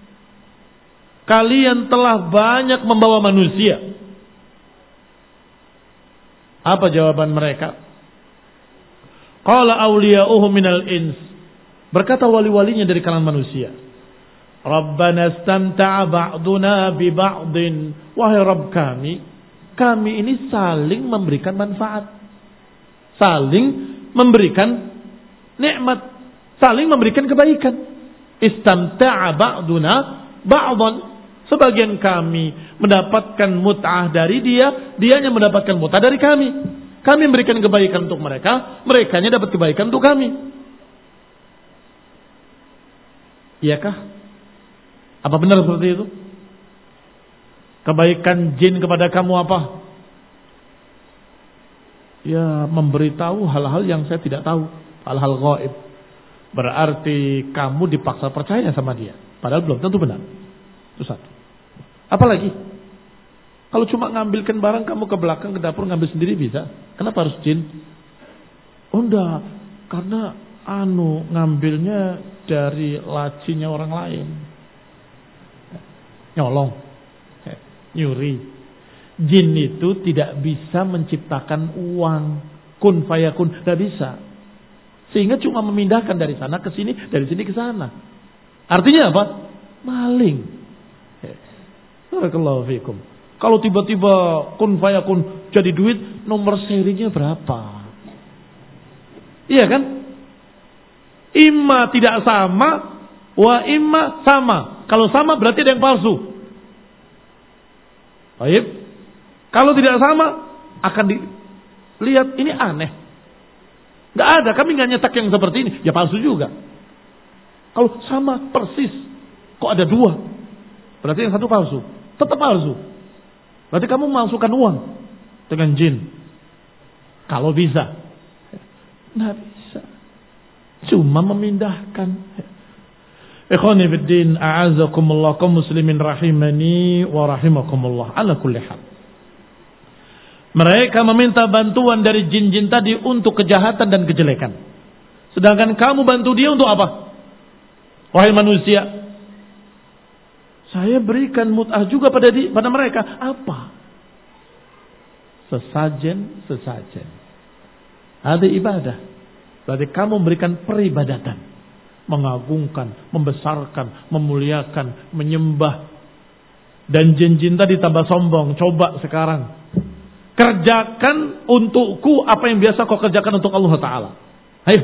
A: kalian telah banyak membawa manusia. Apa jawaban mereka? Qala awliya'uhum minal ins, berkata wali-walinya dari kalangan manusia, Rabbana istamta'a ba'duna bi ba'din, wahai Rabb kami, kami ini saling memberikan manfaat, saling memberikan nikmat, saling memberikan kebaikan. Istamta'a ba'duna ba'dan, sebagian kami mendapatkan mut'ah dari dia, dianya mendapatkan mut'ah dari kami. Kami memberikan kebaikan untuk mereka, merekanya dapat kebaikan untuk kami. Iyakah? Apa benar seperti itu? Kebaikan jin kepada kamu apa? Ya, memberitahu hal-hal yang saya tidak tahu, hal-hal gaib. Berarti kamu dipaksa percaya sama dia, padahal belum tentu benar. Itu satu. Apalagi kalau cuma ngambilkan barang kamu ke belakang ke dapur ngambil sendiri bisa. Kenapa harus jin? Oh enggak, karena anu ngambilnya dari lacinya orang lain. Nyolong, nyuri. Jin itu tidak bisa menciptakan uang, kun fayakun, tidak bisa. Sehingga cuma memindahkan dari sana ke sini, dari sini ke sana. Artinya apa? Maling. Barakallahu fiikum. Kalau tiba-tiba kun fayakun jadi duit, nomor serinya berapa? Iya kan? Imma tidak sama, wa imma sama. Kalau sama berarti ada yang palsu. Baik. Kalau tidak sama, akan dilihat ini aneh. Gak ada, kami gak nyetak yang seperti ini. Ya palsu juga. Kalau sama persis, kok ada dua? Berarti yang satu palsu. Tetap palsu. Berarti kamu memalsukan uang dengan jin. Kalau bisa. Nggak bisa. Cuma memindahkan. Ikhwani fiddin, a'azakumullah, kaum muslimin rahimani wa rahimakumullah, ala kulli hal. Mereka meminta bantuan dari jin-jin tadi untuk kejahatan dan kejelekan. Sedangkan kamu bantu dia untuk apa? Wahai manusia, saya berikan mut'ah juga pada di, pada mereka. Apa? Sesajen, sesajen. Ada ibadah. Berarti kamu memberikan peribadatan. Mengagungkan, membesarkan, memuliakan, menyembah. Dan jin-jin tadi tambah sombong. Coba sekarang. Kerjakan untukku apa yang biasa kau kerjakan untuk Allah Ta'ala. Ayo.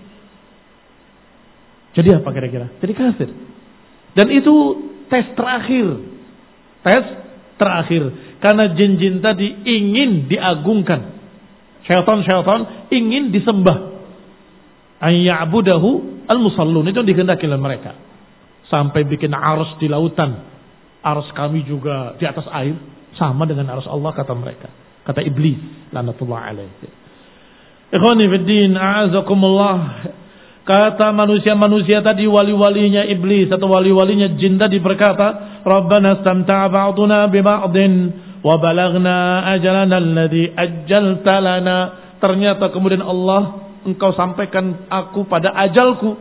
A: Jadi apa kira-kira? Jadi kafir. Dan itu tes terakhir. Tes terakhir. Karena jin-jin tadi ingin diagungkan. Syaitan-syaitan ingin disembah. Ayya'budahu al-musallun. Itu dikehendaki oleh mereka. Sampai bikin arus di lautan. Arus kami juga di atas air. Sama dengan arus Allah, kata mereka. Kata iblis. Lanatullah alaihi. Ikhwani fiddin, a'azakumullah. Kata manusia-manusia tadi, wali-walinya iblis atau wali-walinya jin tadi berkata, Rabbana istamta'a ba'duna biba'din wa balagna ajalana alladhi ajjalta lana. Ternyata kemudian Allah, engkau sampaikan aku pada ajalku.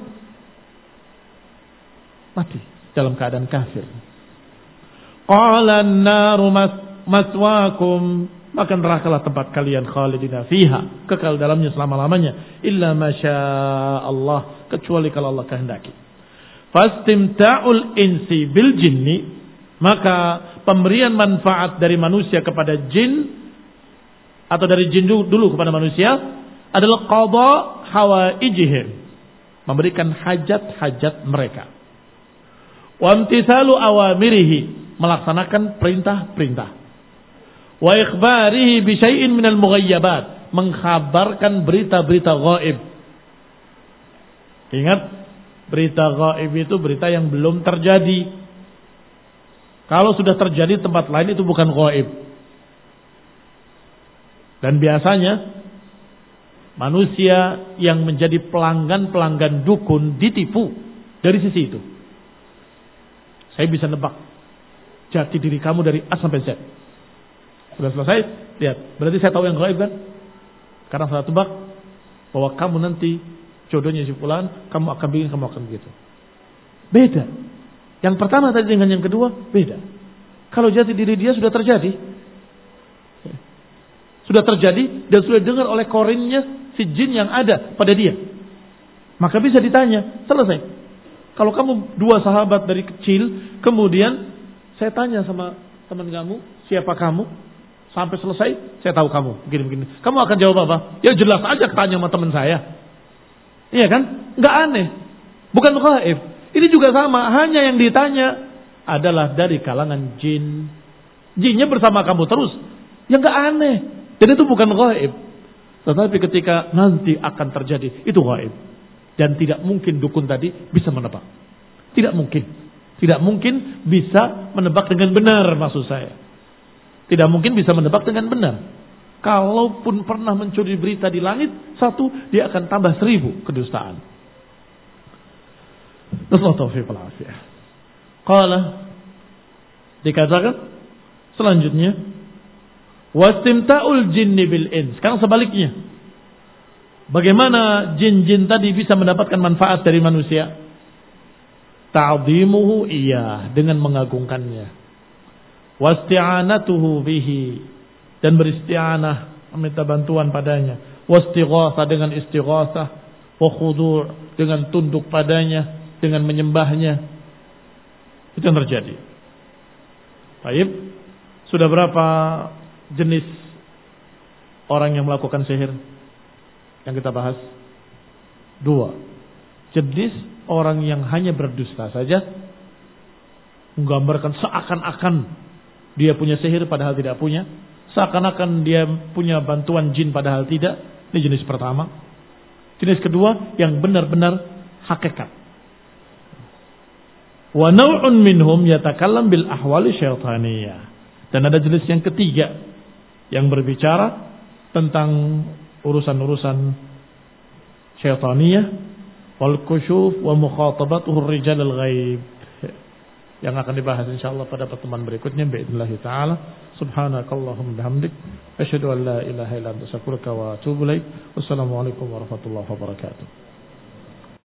A: Mati dalam keadaan kafir. Qala an-naru maswaakum, maka nerakalah tempat kalian, khalidina fiha, kekal dalamnya selama-lamanya, illa masya Allah, kecuali kalau Allah kehendaki. Fastimta'ul insi bil jinni, maka pemberian manfaat dari manusia kepada jin atau dari jin dulu kepada manusia adalah qada hawaijihim, memberikan hajat-hajat mereka. Wa imtithalu awamirihi, melaksanakan perintah-perintah. Wa ikhbarihi bi syai'in minal mughayyabat, mengkhabarkan berita-berita gaib. Ingat, berita gaib itu berita yang belum terjadi. Kalau sudah terjadi tempat lain itu bukan gaib. Dan biasanya manusia yang menjadi pelanggan-pelanggan dukun ditipu dari sisi itu. Saya bisa nebak jati diri kamu dari A sampai Z. Sudah selesai, lihat. Berarti saya tahu yang gaib kan? Karena saya tebak bahwa kamu nanti jodohnya si fulan, kamu akan bikin, kamu akan begitu. Beda. Yang pertama tadi dengan yang kedua, beda. Kalau jati diri dia sudah terjadi. Sudah terjadi dan sudah dengar oleh korinnya si jin yang ada pada dia. Maka bisa ditanya, selesai. Kalau kamu dua sahabat dari kecil, kemudian saya tanya sama teman kamu, siapa kamu? Sampai selesai, saya tahu kamu. Begini-begini. Kamu akan jawab apa? Ya jelas aja tanya sama teman saya. Iya kan? Nggak aneh. Bukan gaib. Ini juga sama. Hanya yang ditanya adalah dari kalangan jin. Jinnya bersama kamu terus. Ya nggak aneh. Dan itu bukan gaib. Tetapi ketika nanti akan terjadi, itu gaib. Dan tidak mungkin dukun tadi bisa menebak. Tidak mungkin. Tidak mungkin bisa menebak dengan benar, maksud saya. Tidak mungkin bisa menebak dengan benar. Kalaupun pernah mencuri berita di langit, satu, dia akan tambah seribu kedustaan. Nasallahu taufiq wal afiyah. Qala, dikatakan selanjutnya, wastimta'ul jinni bil ins. Sekarang sebaliknya. Bagaimana jin-jin tadi bisa mendapatkan manfaat dari manusia? Ta'zimuhu iya, dengan mengagungkannya. Wasti'anatuhu bihi, dan beristi'anah, meminta bantuan padanya. Wastighatsah, dengan istighatsah. Wa khudu' dengan tunduk padanya, dengan menyembahnya. Itu yang terjadi. Baik, sudah berapa jenis orang yang melakukan sihir yang kita bahas? Dua. Jenis orang yang hanya berdusta saja, menggambarkan seakan-akan dia punya sihir padahal tidak punya, seakan-akan dia punya bantuan jin padahal tidak. Ini jenis pertama. Jenis kedua yang benar-benar hakikat. Wa naw'un minhum yatakallam bil ahwali syaitaniyah. Dan ada jenis yang ketiga yang berbicara tentang urusan-urusan syaitaniyah, wal kusyuf wa mukhatabatuhu rijal al-ghaib, yang akan dibahas insyaallah pada pertemuan berikutnya باذنillah taala. Subhanakallahumma bihamdik asyhadu an la ilaha illa anta astaghfiruka wa atubu ilaik. Wassalamualaikum warahmatullahi wabarakatuh.